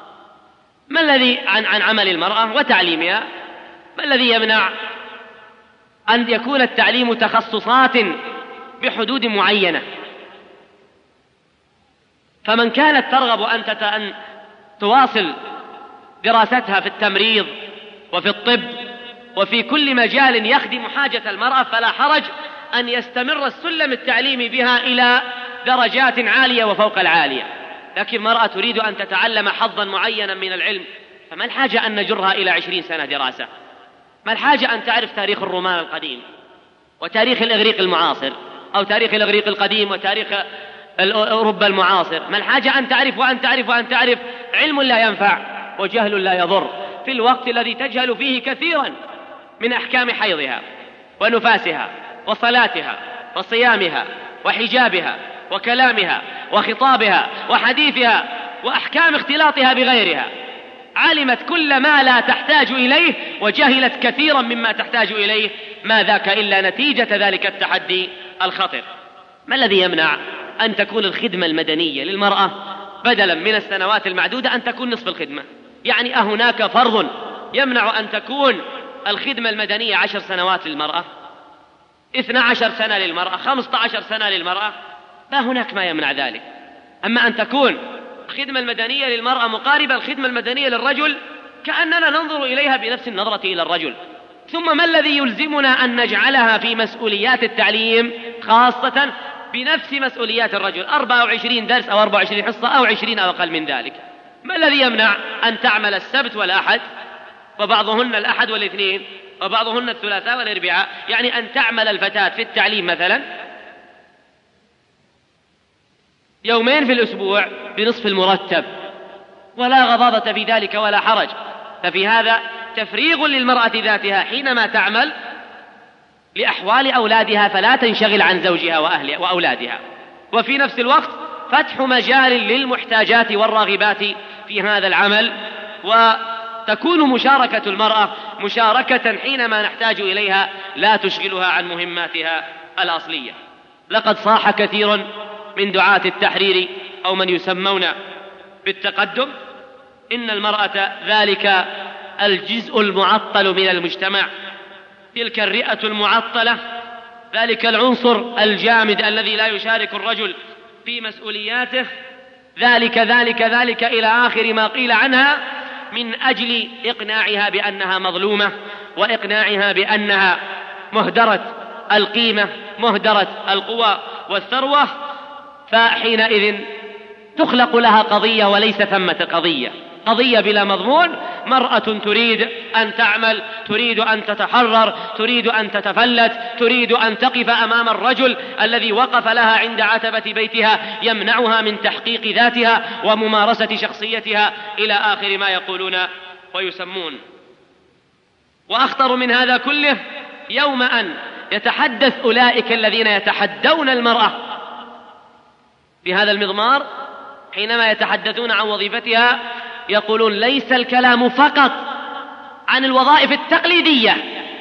ما الذي عن عمل المرأة وتعليمها، ما الذي يمنع أن يكون التعليم تخصصات بحدود معينة؟ فمن كانت ترغب أن تواصل دراستها في التمريض وفي الطب وفي كل مجال يخدم حاجة المرأة، فلا حرج أن يستمر السلم التعليمي بها إلى درجات عالية وفوق العالية. لكن المرأة تريد أن تتعلم حظا معينا من العلم، فما الحاجة أن نجرها إلى 20 سنة دراسة؟ ما الحاجة أن تعرف تاريخ الرومان القديم وتاريخ الإغريق المعاصر أو تاريخ الإغريق القديم وتاريخ أوروبا المعاصر. ما الحاجة أن تعرف وأن تعرف وأن تعرف؟ علم لا ينفع وجهل لا يضر، في الوقت الذي تجهل فيه كثيرا من أحكام حيضها ونفاسها وصلاتها وصيامها وحجابها وكلامها وخطابها وحديثها وأحكام اختلاطها بغيرها. علمت كل ما لا تحتاج إليه وجهلت كثيرا مما تحتاج إليه، ما ذاك إلا نتيجة ذلك التحدي الخطر. ما الذي يمنع أن تكون الخدمة المدنية للمرأة بدلا من السنوات المعدودة أن تكون نصف الخدمة؟ يعني أهناك فرض يمنع أن تكون الخدمة المدنية 10 سنوات للمرأة، 12 سنة للمرأة، 15 سنة للمرأة؟ لا، هناك ما يمنع ذلك. أما أن تكون الخدمة المدنية للمرأة مقاربة الخدمة المدنية للرجل، كأننا ننظر إليها بنفس النظرة إلى الرجل. ثم ما الذي يلزمنا أن نجعلها في مسؤوليات التعليم خاصة بنفس مسؤوليات الرجل، 24 درس أو 24 حصة أو 20 أو أقل من ذلك؟ ما الذي يمنع أن تعمل السبت والأحد، وبعضهن الأحد والاثنين، وبعضهن الثلاثاء والأربعاء؟ يعني أن تعمل الفتاة في التعليم مثلا يومين في الأسبوع بنصف المرتب، ولا غضاضة في ذلك ولا حرج. ففي هذا تفريغ للمرأة ذاتها حينما تعمل لأحوال أولادها، فلا تنشغل عن زوجها وأهلها وأولادها، وفي نفس الوقت فتح مجال للمحتاجات والراغبات في هذا العمل، وتكون مشاركة المرأة مشاركة حينما نحتاج إليها لا تشغلها عن مهماتها الأصلية. لقد صاح كثير من دعاة التحرير أو من يسمون بالتقدم إن المرأة ذلك الجزء المعطل من المجتمع، تلك الرئة المعطلة، ذلك العنصر الجامد الذي لا يشارك الرجل في مسؤولياته، ذلك ذلك ذلك إلى آخر ما قيل عنها، من أجل إقناعها بأنها مظلومة، وإقناعها بأنها مهدرة القيمة، مهدرة القوى والثروة. فحينئذ تخلق لها قضية وليس ثمة قضية بلا مضمون. مرأة تريد أن تعمل، تريد أن تتحرر، تريد أن تتفلت، تريد أن تقف أمام الرجل الذي وقف لها عند عتبة بيتها يمنعها من تحقيق ذاتها وممارسة شخصيتها إلى آخر ما يقولون ويسمون. وأخطر من هذا كله، يوم أن يتحدث أولئك الذين يتحدون المرأة في هذا المضمار، حينما يتحدثون عن وظيفتها يقولون ليس الكلام فقط عن الوظائف التقليدية،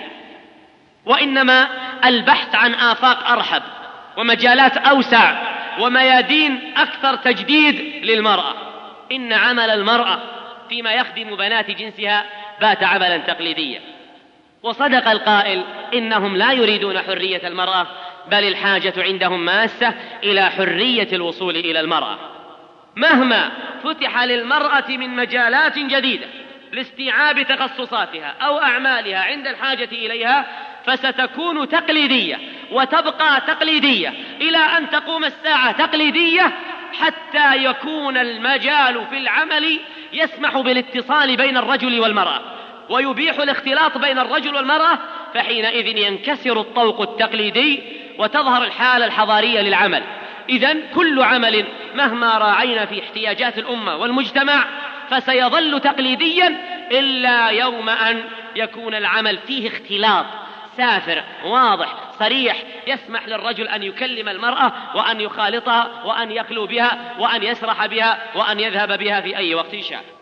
وإنما البحث عن آفاق أرحب ومجالات أوسع وميادين أكثر تجديد للمرأة. إن عمل المرأة فيما يخدم بنات جنسها بات عملا تقليديا. وصدق القائل إنهم لا يريدون حرية المرأة، بل الحاجة عندهم ماسة إلى حرية الوصول إلى المرأة. مهما فتح للمرأة من مجالات جديدة لاستيعاب تخصصاتها أو أعمالها عند الحاجة إليها، فستكون تقليدية وتبقى تقليدية إلى أن تقوم الساعة تقليدية، حتى يكون المجال في العمل يسمح بالاتصال بين الرجل والمرأة ويبيح الاختلاط بين الرجل والمرأة، فحينئذ ينكسر الطوق التقليدي وتظهر الحالة الحضارية للعمل. إذن كل عمل مهما راعينا في احتياجات الأمة والمجتمع فسيظل تقليديا، إلا يوم أن يكون العمل فيه اختلاط سافر واضح صريح يسمح للرجل أن يكلم المرأة وأن يخالطها وأن يخلو بها وأن يسرح بها وأن يذهب بها في أي وقت شاء.